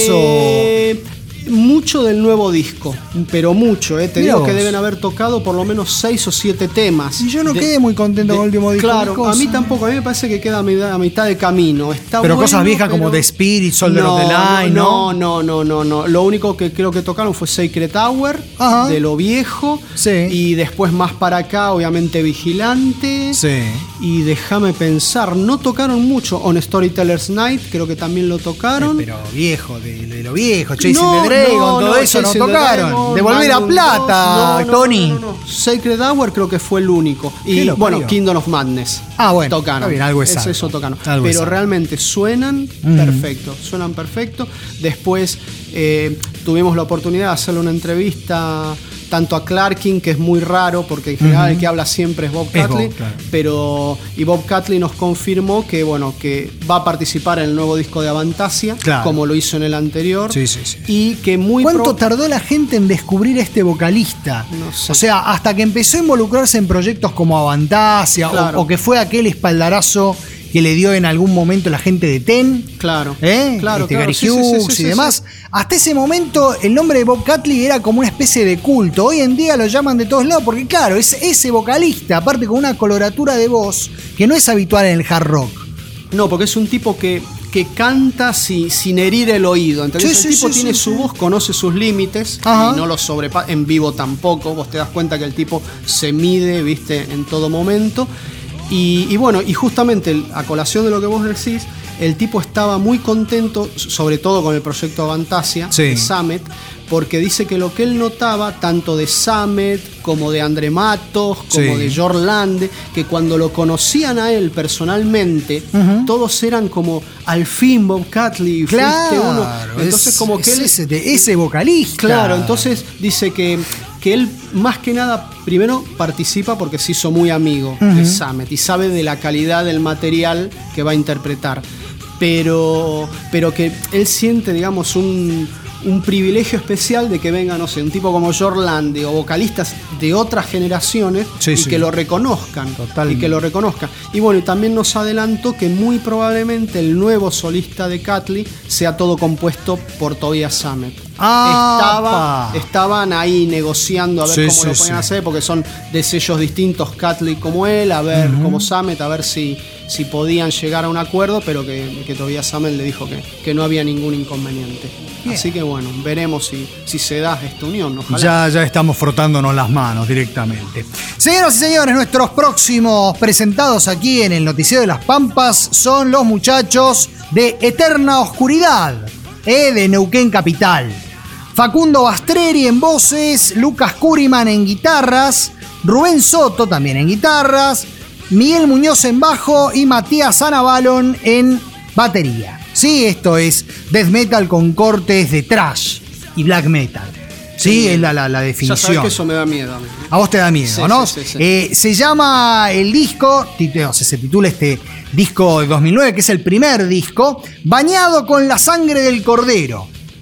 Eh, mucho del nuevo disco, pero mucho, eh. Te Mirá digo que vos. deben haber tocado por lo menos seis o siete temas. Y yo no De- quedé muy contento con el último disco. Claro, ¿Qué cosa? a mí tampoco, a mí me parece que queda a mitad, a mitad de camino. Está Pero bueno, cosas viejas como pero- The Spirit, Soldier no, of the Line, ¿no? No, no, no, no. Lo único que creo que tocaron fue Sacred Hour, Ajá. de lo viejo. Sí. Y después más para acá, obviamente Vigilante. Sí. Y déjame pensar, no tocaron mucho On Storyteller's Night, creo que también lo tocaron. Pero viejo, de, de lo viejo, Chasing No, the Dragon, no, todo no, eso no Chasing the tocaron. Dragon, Devolver a Magnum plata, dos, no, no, Tony. no, no, no. Sacred Hour creo que fue el único. ¿Qué Y lo bueno, parió? Kingdom of Madness. Ah, bueno, Tocaron. está bien, algo es Eso, algo. eso tocaron. Algo es Pero algo. realmente suenan Mm. perfecto. Suenan perfecto. Después eh, tuvimos la oportunidad de hacerle una entrevista tanto a Clarkin, que es muy raro, porque en general Ujú. el que habla siempre es Bob Es Catley, Bob, claro. pero y Bob Catley nos confirmó que bueno, que va a participar en el nuevo disco de Avantasia, Claro. como lo hizo en el anterior. Sí, sí, sí. Y que muy ¿Cuánto pro- tardó la gente en descubrir este vocalista? No sé. O sea, hasta que empezó a involucrarse en proyectos como Avantasia, Claro. o, o que fue aquel espaldarazo que le dio en algún momento la gente de Ten. Claro, ¿Eh? claro, Este, claro, Gary sí, sí, Hughes sí, sí, y sí, demás. sí. Hasta ese momento el nombre de Bob Catley era como una especie de culto. Hoy en día lo llaman de todos lados porque claro, es ese vocalista, aparte con una coloratura de voz que no es habitual en el hard rock. No, porque es un tipo que, que canta si- sin herir el oído. Entonces Sí, el sí, tipo sí, tiene sí, su sí. voz, conoce sus límites Ajá. y no los sobrepasa. En vivo tampoco. Vos te das cuenta que el tipo se mide, viste, en todo momento. Y, y bueno, y justamente el- a colación de lo que vos decís, el tipo estaba muy contento, sobre todo con el proyecto Avantasia, Sí. de Summit, porque dice que lo que él notaba, tanto de Summit como de André Matos, como Sí. de Jörg Lande, que cuando lo conocían a él personalmente, Ujú. todos eran como, al fin Bob Catley, fuiste uno. Claro, Entonces es- como que es él... ese, de- ese vocalista. Claro, entonces dice que, que él más que nada primero participa porque se hizo muy amigo de Ujú. Summit y sabe de la calidad del material que va a interpretar. Pero, pero que él siente, digamos, un, un privilegio especial de que venga, no sé, un tipo como Jörg Lande o vocalistas de otras generaciones Sí, y sí. que lo reconozcan. Totalmente. Y que lo reconozcan. Y bueno, y también nos adelantó que muy probablemente el nuevo solista de Catley sea todo compuesto por Tobias Sammet. Ah, Estaba, pa. estaban ahí negociando a ver Sí, cómo sí, lo podían sí. hacer, porque son de sellos distintos Catley como él, a ver como Sammet, a ver si, si podían llegar a un acuerdo, pero que, que Tobias Sammet le dijo que, que no había ningún inconveniente. Bien. Así que bueno, veremos si, si se da esta unión. Ojalá. Ya, ya estamos frotándonos las manos directamente. Señoras y señores, nuestros próximos presentados aquí en el Noticiero de las Pampas son los muchachos de Eterna Oscuridad, eh, de Neuquén Capital. Facundo Bastreri en voces, Lucas Curiman en guitarras, Rubén Soto también en guitarras, Miguel Muñoz en bajo y Matías Anabalon en batería. Sí, esto es death metal con cortes de thrash y black metal. Sí, Sí. es la, la, la Ya definición. sabes que eso me da miedo a mí. A vos te da miedo, Sí, ¿no? sí, sí, sí. Eh, se llama el disco, tit- o sea, se titula este disco de dos mil nueve, que es el primer disco, Bañado con la sangre del cordero.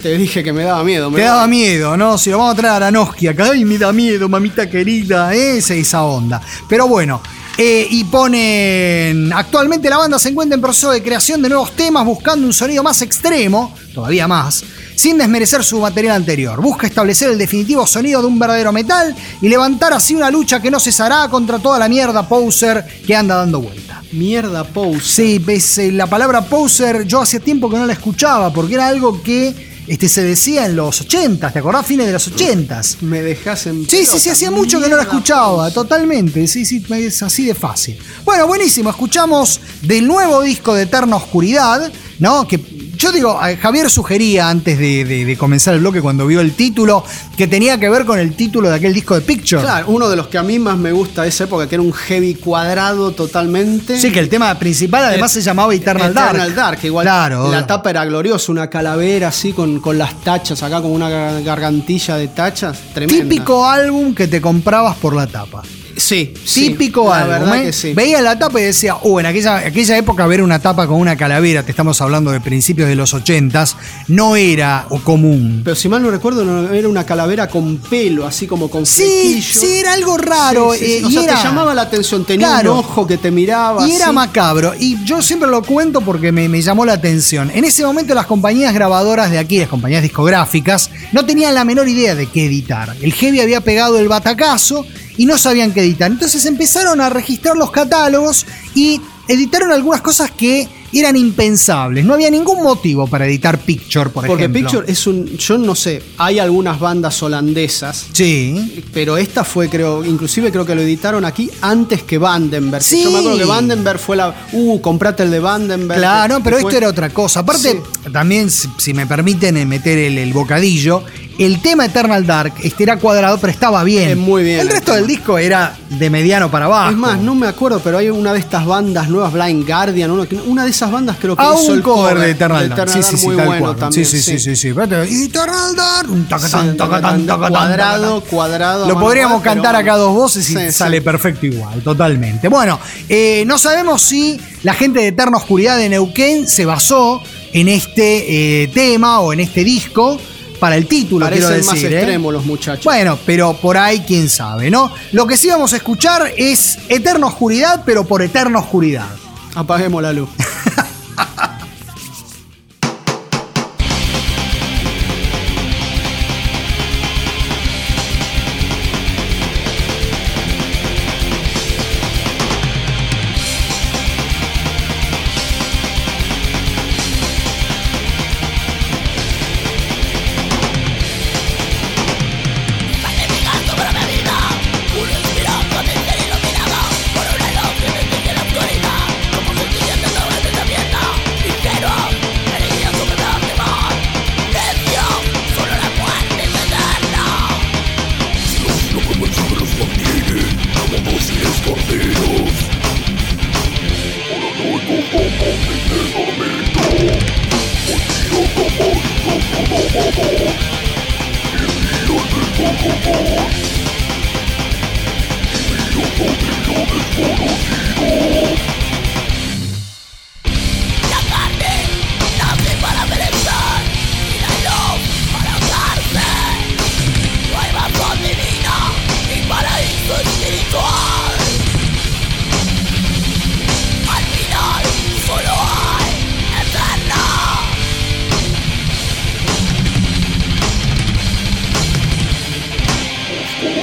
Te dije que me daba miedo. Me Te daba miedo, ¿no? Si lo vamos a traer a Aranowski acá, ay, me da miedo, mamita querida, esa esa onda. Pero bueno, eh, y ponen... Actualmente la banda se encuentra en proceso de creación de nuevos temas, buscando un sonido más extremo, todavía más, sin desmerecer su material anterior. Busca establecer el definitivo sonido de un verdadero metal y levantar así una lucha que no cesará contra toda la mierda poser que anda dando vuelta. Mierda poser. Sí, ves, eh, la palabra poser yo hacía tiempo que no la escuchaba porque era algo que este, se decía en los ochentas, ¿te acordás? Fines de los ochentas. Me dejás en Sí, sí, sí, hacía mucho que no la escuchaba, poser. totalmente, sí, sí, es así de fácil. Bueno, buenísimo, escuchamos del nuevo disco de Eterna Oscuridad, ¿no? Que yo digo, Javier sugería antes de, de, de comenzar el bloque cuando vio el título, que tenía que ver con el título de aquel disco de Picture. Claro, uno de los que a mí más me gusta de esa época, que era un heavy cuadrado totalmente. Sí, que el tema principal además se llamaba Eternal, Eternal Dark. Dark, igual Claro. la tapa era gloriosa, una calavera así con, con las tachas, acá como una gar- gargantilla de tachas, tremenda. Típico álbum que te comprabas por la tapa. Sí, sí, Típico la álbum. verdad ¿eh? que sí. Veía la tapa y decía, uh, en aquella, aquella época ver una tapa con una calavera, te estamos hablando de principios de los ochentas, no era común. Pero si mal no recuerdo, no, era una calavera con pelo, así como con Sí, flequillo. sí, era algo raro. Sí, sí, sí. eh, O y sea, era- te llamaba la atención, tenía Claro. un ojo que te miraba. Y era así. macabro. Y yo siempre lo cuento porque me, me llamó la atención. En ese momento las compañías grabadoras de aquí, las compañías discográficas, no tenían la menor idea de qué editar. El heavy había pegado el batacazo y no sabían qué editar. Entonces empezaron a registrar los catálogos y editaron algunas cosas que eran impensables. No había ningún motivo para editar Picture, por Porque ejemplo. Picture es un. Yo no sé, hay algunas bandas holandesas. Sí. Pero esta fue, creo, inclusive creo que lo editaron aquí antes que Vandenberg. Sí. Yo me acuerdo que Vandenberg fue la. Uh, comprate el de Vandenberg. Claro, que- pero que esto fue- era otra cosa. Aparte, Sí. también, si, si me permiten eh, meter el, el bocadillo, el tema Eternal Dark este era cuadrado, pero estaba bien. Es muy bien El el resto tema. del disco era de mediano para abajo. Es más, no me acuerdo, pero hay una de estas bandas nuevas, Blind Guardian, una, una de esas bandas creo que Ah, hizo un el cover de Eternal Dark. Sí, sí, sí, muy tal bueno cual. también. Sí, sí, sí, sí, sí. Espérate, Eternal Dark, un tacatán, Sí, tacatán, tacatán, cuadrado, tacatán. cuadrado. a Lo mano podríamos igual, cantar pero- acá dos voces y Sí, sí. sale perfecto igual, totalmente. Bueno, eh, no sabemos si la gente de Eterna Oscuridad de Neuquén se basó en este eh, tema o en este disco para el título, quiero Parecen decir. más ¿eh? extremos los muchachos. Bueno, pero por ahí quién sabe, ¿no? Lo que sí vamos a escuchar es Eterna Oscuridad, pero por Eterna Oscuridad. Apaguemos la luz. Oscuridad.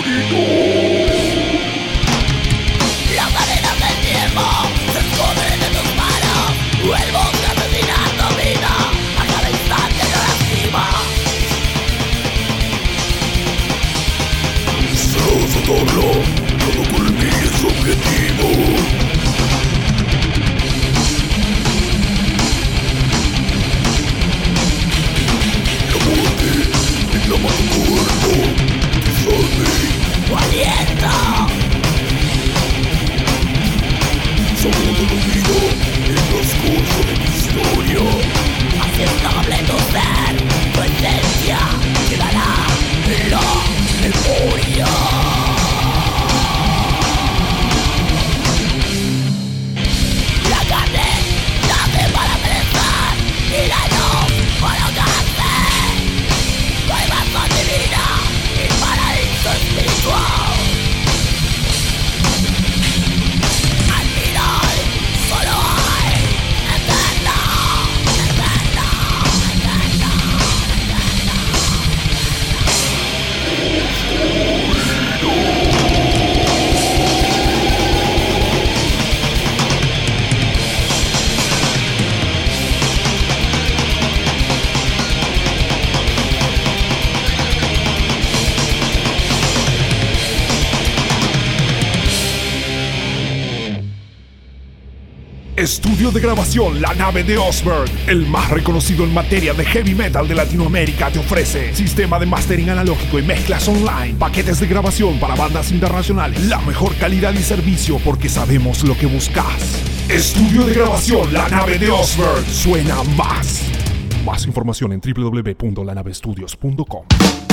Estudio de grabación La Nave de Osberg, el más reconocido en materia de heavy metal de Latinoamérica, te ofrece sistema de mastering analógico y mezclas online, paquetes de grabación para bandas internacionales, la mejor calidad y servicio porque sabemos lo que buscas. Estudio de grabación La Nave de Osberg, suena más. Más información en doble u doble u doble u punto la nave estudios punto com.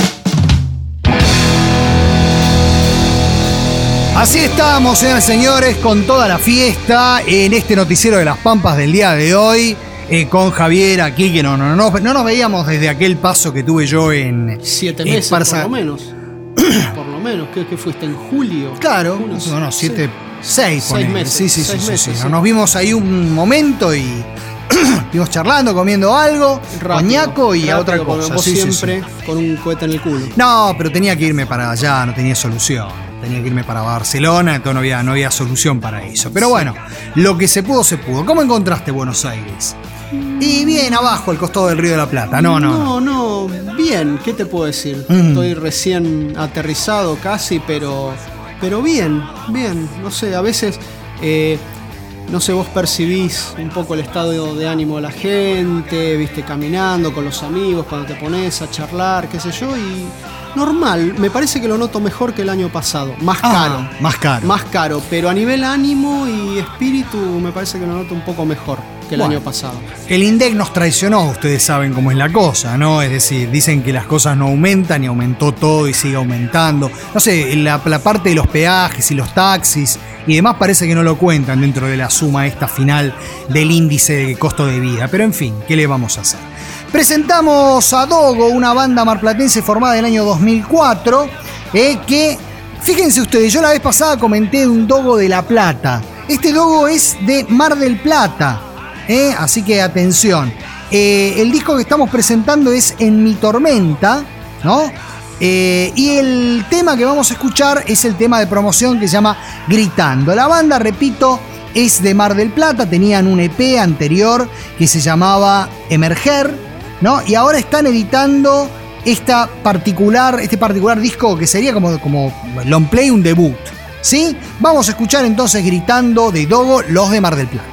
Así estamos, señores y señores, con toda la fiesta en este noticiero de las Pampas del día de hoy, eh, con Javier aquí, que no, no, no, no nos veíamos desde aquel paso que tuve yo en... Siete en meses, Parza- por lo menos. Por lo menos, ¿qué, qué fuiste? ¿En julio? Claro, Julio, no, no, siete, sí. seis, Seis ponele. meses, Sí, sí, seis sí, sí, meses, sí. sí. Nos vimos ahí un momento y estuvimos charlando, comiendo algo, Rápido, coñaco y a rápido, otra porque cosa. Vos Sí, sí, siempre sí. con un cohete en el culo. No, pero tenía que irme para allá, no tenía solución. Tenía que irme para Barcelona, entonces no había, no había solución para eso. Pero bueno, lo que se pudo, se pudo. ¿Cómo encontraste Buenos Aires? Y bien abajo, al costado del Río de la Plata. No, no. No, no, bien, ¿qué te puedo decir? Mm. Estoy recién aterrizado casi, pero, pero bien, bien. No sé, a veces, eh, no sé, vos percibís un poco el estado de ánimo de la gente, viste, caminando con los amigos, cuando te pones a charlar, qué sé yo, y normal, me parece que lo noto mejor que el año pasado. Más Ah, caro. más caro. Más caro, pero a nivel ánimo y espíritu me parece que lo noto un poco mejor que el Bueno. año pasado. El INDEC nos traicionó, ustedes saben cómo es la cosa, ¿no? Es decir, dicen que las cosas no aumentan y aumentó todo y sigue aumentando. No sé, la, la parte de los peajes y los taxis y demás parece que no lo cuentan dentro de la suma esta final del índice de costo de vida. Pero en fin, ¿qué le vamos a hacer? Presentamos a Dogo, una banda marplatense formada en el año dos mil cuatro, eh, que, fíjense ustedes, yo la vez pasada comenté un Dogo de La Plata. Este Dogo es de Mar del Plata, eh, así que atención. Eh, el disco que estamos presentando es En mi tormenta, ¿no? Eh, y el tema que vamos a escuchar es el tema de promoción que se llama Gritando. La banda, repito, es de Mar del Plata, tenían un E P anterior que se llamaba Emerger, ¿no? Y ahora están editando esta particular, este particular disco que sería como, como long play, un debut, ¿sí? Vamos a escuchar entonces Gritando de Dogo, los de Mar del Plata.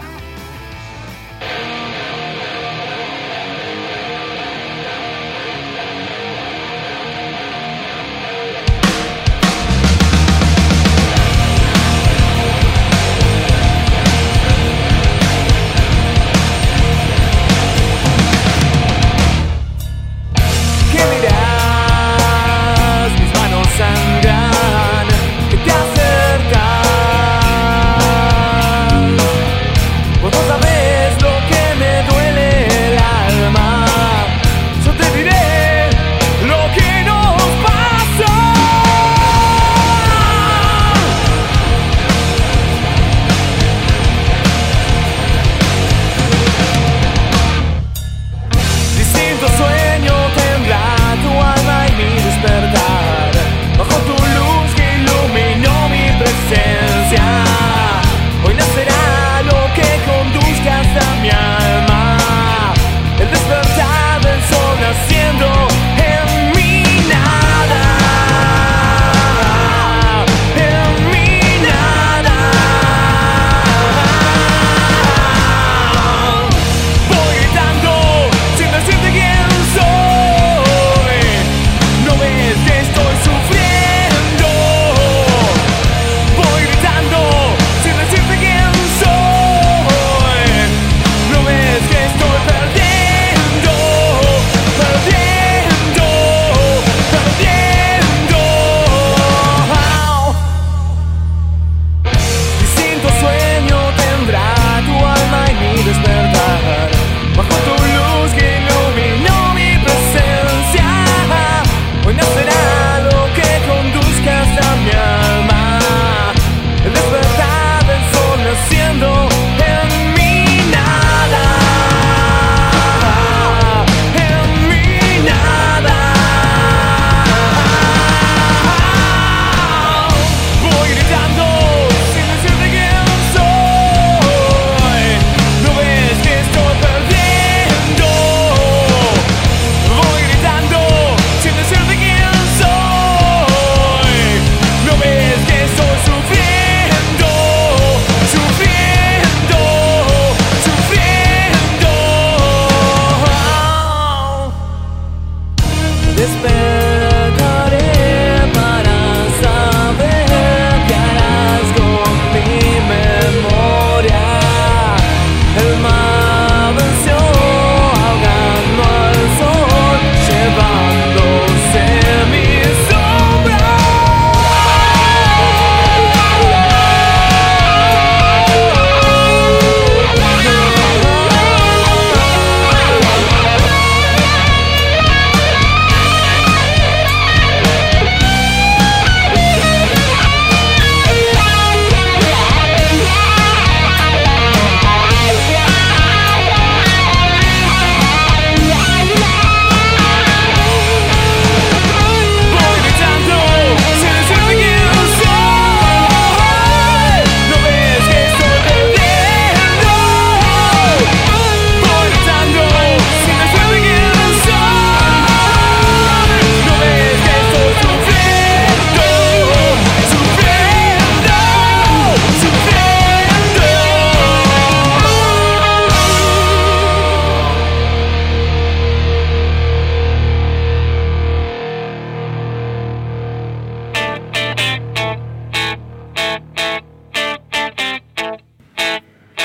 Que miras, mis manos sangran, que te acercas.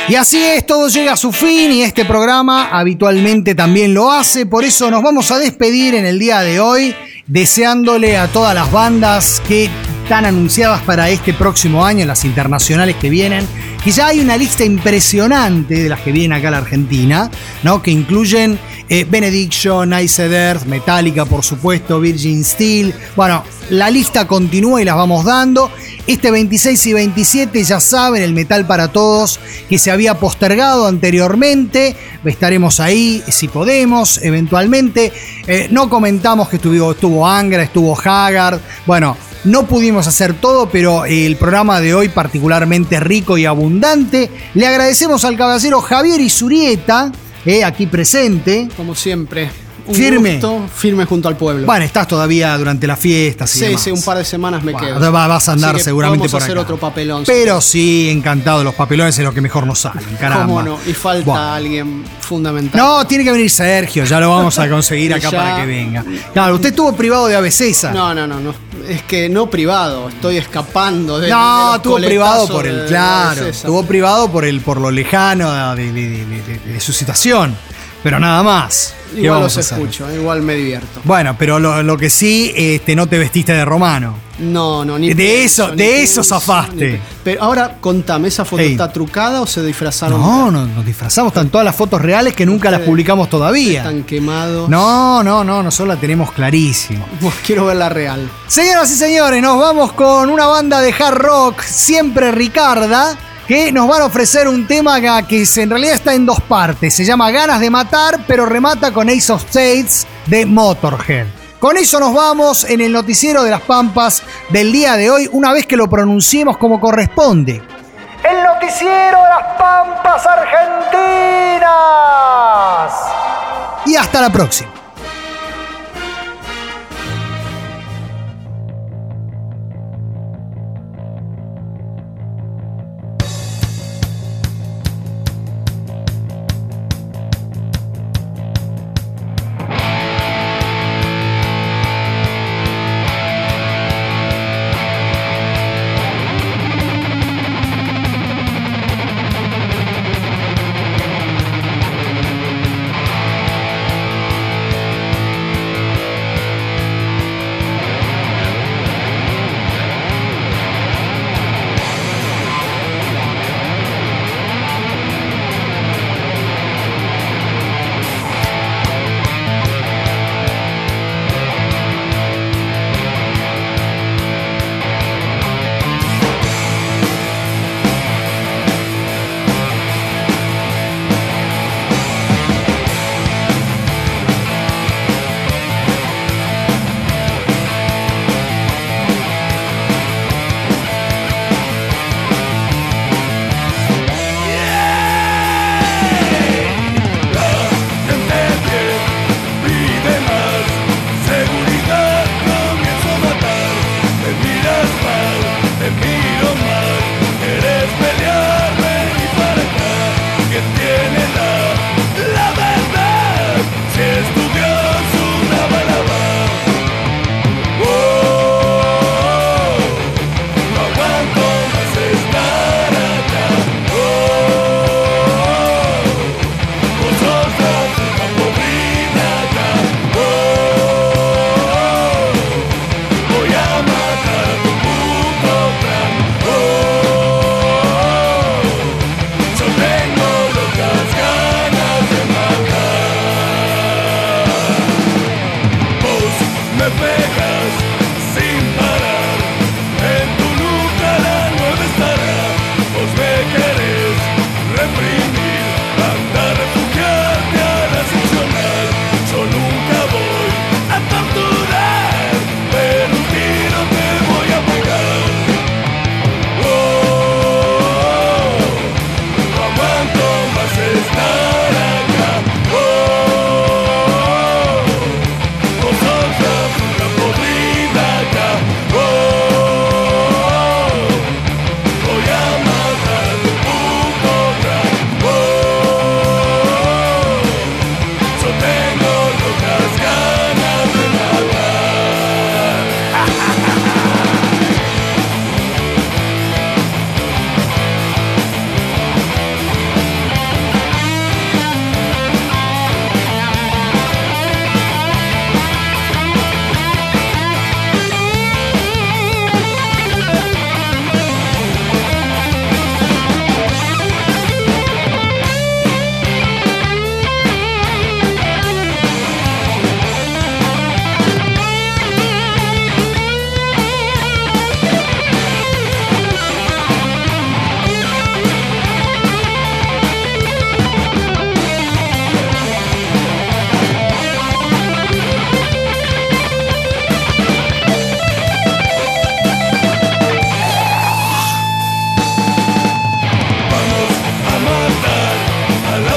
Y así es, todo llega a su fin y este programa habitualmente también lo hace. Por eso nos vamos a despedir en el día de hoy, deseándole a todas las bandas que están anunciadas para este próximo año, las internacionales que vienen, que ya hay una lista impresionante de las que vienen acá a la Argentina, ¿no? Que incluyen eh, Benediction, Iced Earth, Metallica, por supuesto, Virgin Steel. Bueno, la lista continúa y las vamos dando. Este veintiséis y veintisiete, ya saben, el Metal para Todos, que se había postergado anteriormente. Estaremos ahí si podemos, eventualmente. Eh, no comentamos que estuvo, estuvo Angra, estuvo Haggard. Bueno, no pudimos hacer todo, pero el programa de hoy particularmente rico y abundante. Le agradecemos al caballero Javier Isurieta, eh, aquí presente. Como siempre. Un firme. Gusto, firme junto al pueblo. Bueno, estás todavía durante las fiestas. Sí, y demás. sí, un par de semanas me bueno, quedo. Vas a andar Así que seguramente por hacer acá. otro papelón. Pero sí, encantado. Los papelones es lo que mejor nos salen. Caramba. ¿Cómo no? Y falta bueno. alguien fundamental. No, tiene que venir Sergio. Ya lo vamos a conseguir acá Ya. para que venga. Claro, usted estuvo privado de A B C. No, no, no, no. Es que no privado. Estoy escapando de. No, de los estuvo privado por el. coletazos de- Claro, de César. estuvo privado por el por lo lejano de, de- de- de- de su situación. Pero nada más. ¿Qué Igual vamos los a hacer? escucho, igual me divierto. Bueno, pero lo, lo que sí, este, no te vestiste de romano. No, no, ni De pienso, eso- ni de eso pienso, zafaste. ni pe- Pero ahora contame, ¿esa foto Hey. está trucada o se disfrazaron? No, no, nos disfrazamos. Están todas las fotos reales que nunca las Ustedes publicamos todavía. Están quemados. No, no, no, nosotros la tenemos clarísimo. Pues quiero ver la real. Señoras y señores, nos vamos con una banda de hard rock, siempre Ricarda, que nos van a ofrecer un tema que, que en realidad está en dos partes. Se llama Ganas de Matar, pero remata con Ace of Spades de Motorhead. Con eso nos vamos en el noticiero de las Pampas del día de hoy, una vez que lo pronunciemos como corresponde. El noticiero de las Pampas Argentinas. Y hasta la próxima.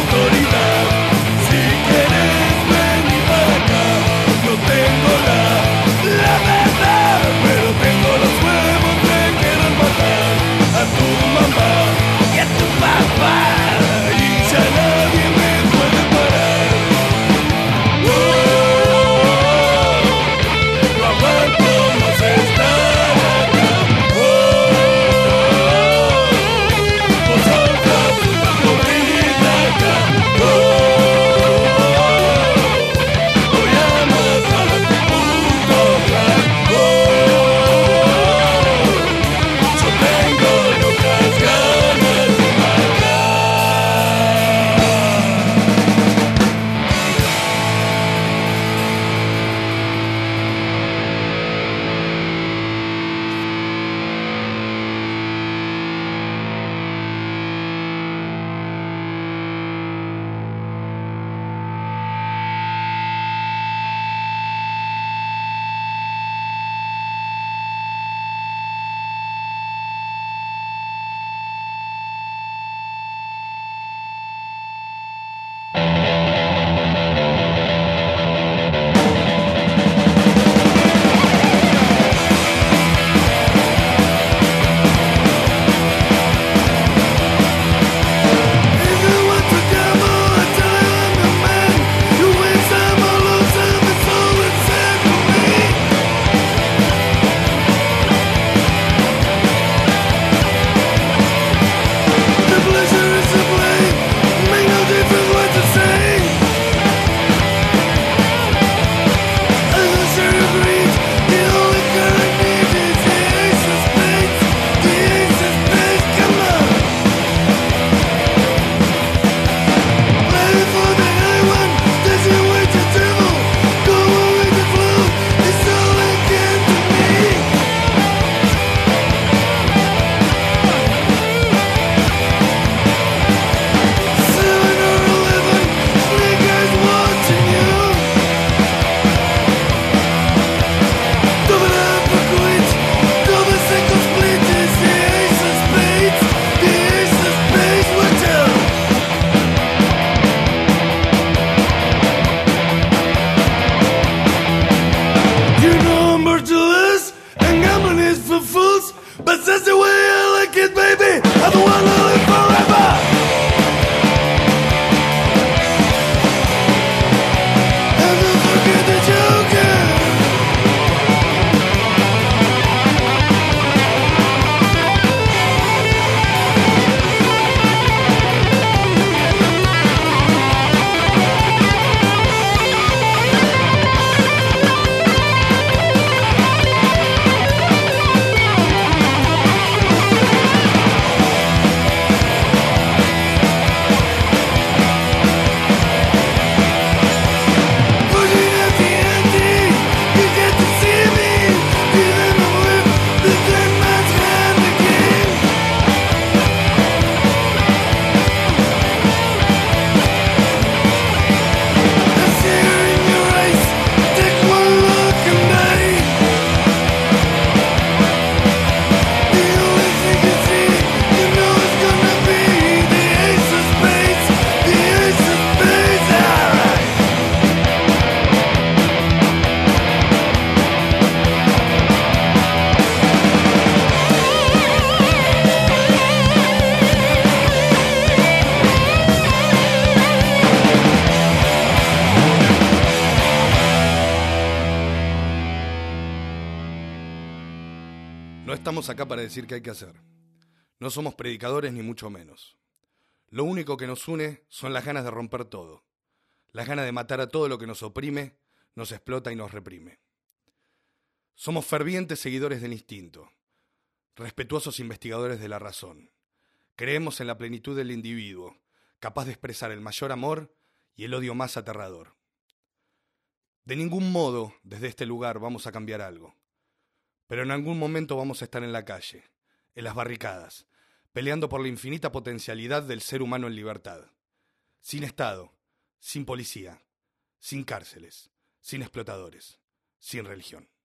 autoridad. Si querés venir para acá, no tengo la, la verdad, pero tengo los huevos de querer matar a tu mamá y a tu papá, y ya nadie me puede parar. Oh, no aguanto más estar acá. Oh, vosotros podrida acá. Oh, voy a matar a tu puto clan. Oh, yo tengo locas ganas de matar. You know I'm merciless and gambling is for fools, but that's the way I like it, baby. I'm the one who live forever. And don't forget the Joker. Pushing at the ante, you get to see me. Even though we're the ten man's hand again. I stare in your eyes, take one look and die. The only thing you see, you know it's gonna be the ace of spades, the ace of spades, alright. No estamos acá para decir qué hay que hacer. No somos predicadores ni mucho menos. Lo único que nos une son las ganas de romper todo. Las ganas de matar a todo lo que nos oprime, nos explota y nos reprime. Somos fervientes seguidores del instinto, respetuosos investigadores de la razón. Creemos en la plenitud del individuo, capaz de expresar el mayor amor y el odio más aterrador. De ningún modo, desde este lugar, vamos a cambiar algo. Pero en algún momento vamos a estar en la calle, en las barricadas, peleando por la infinita potencialidad del ser humano en libertad. Sin Estado, sin policía, sin cárceles, sin explotadores, sin religión.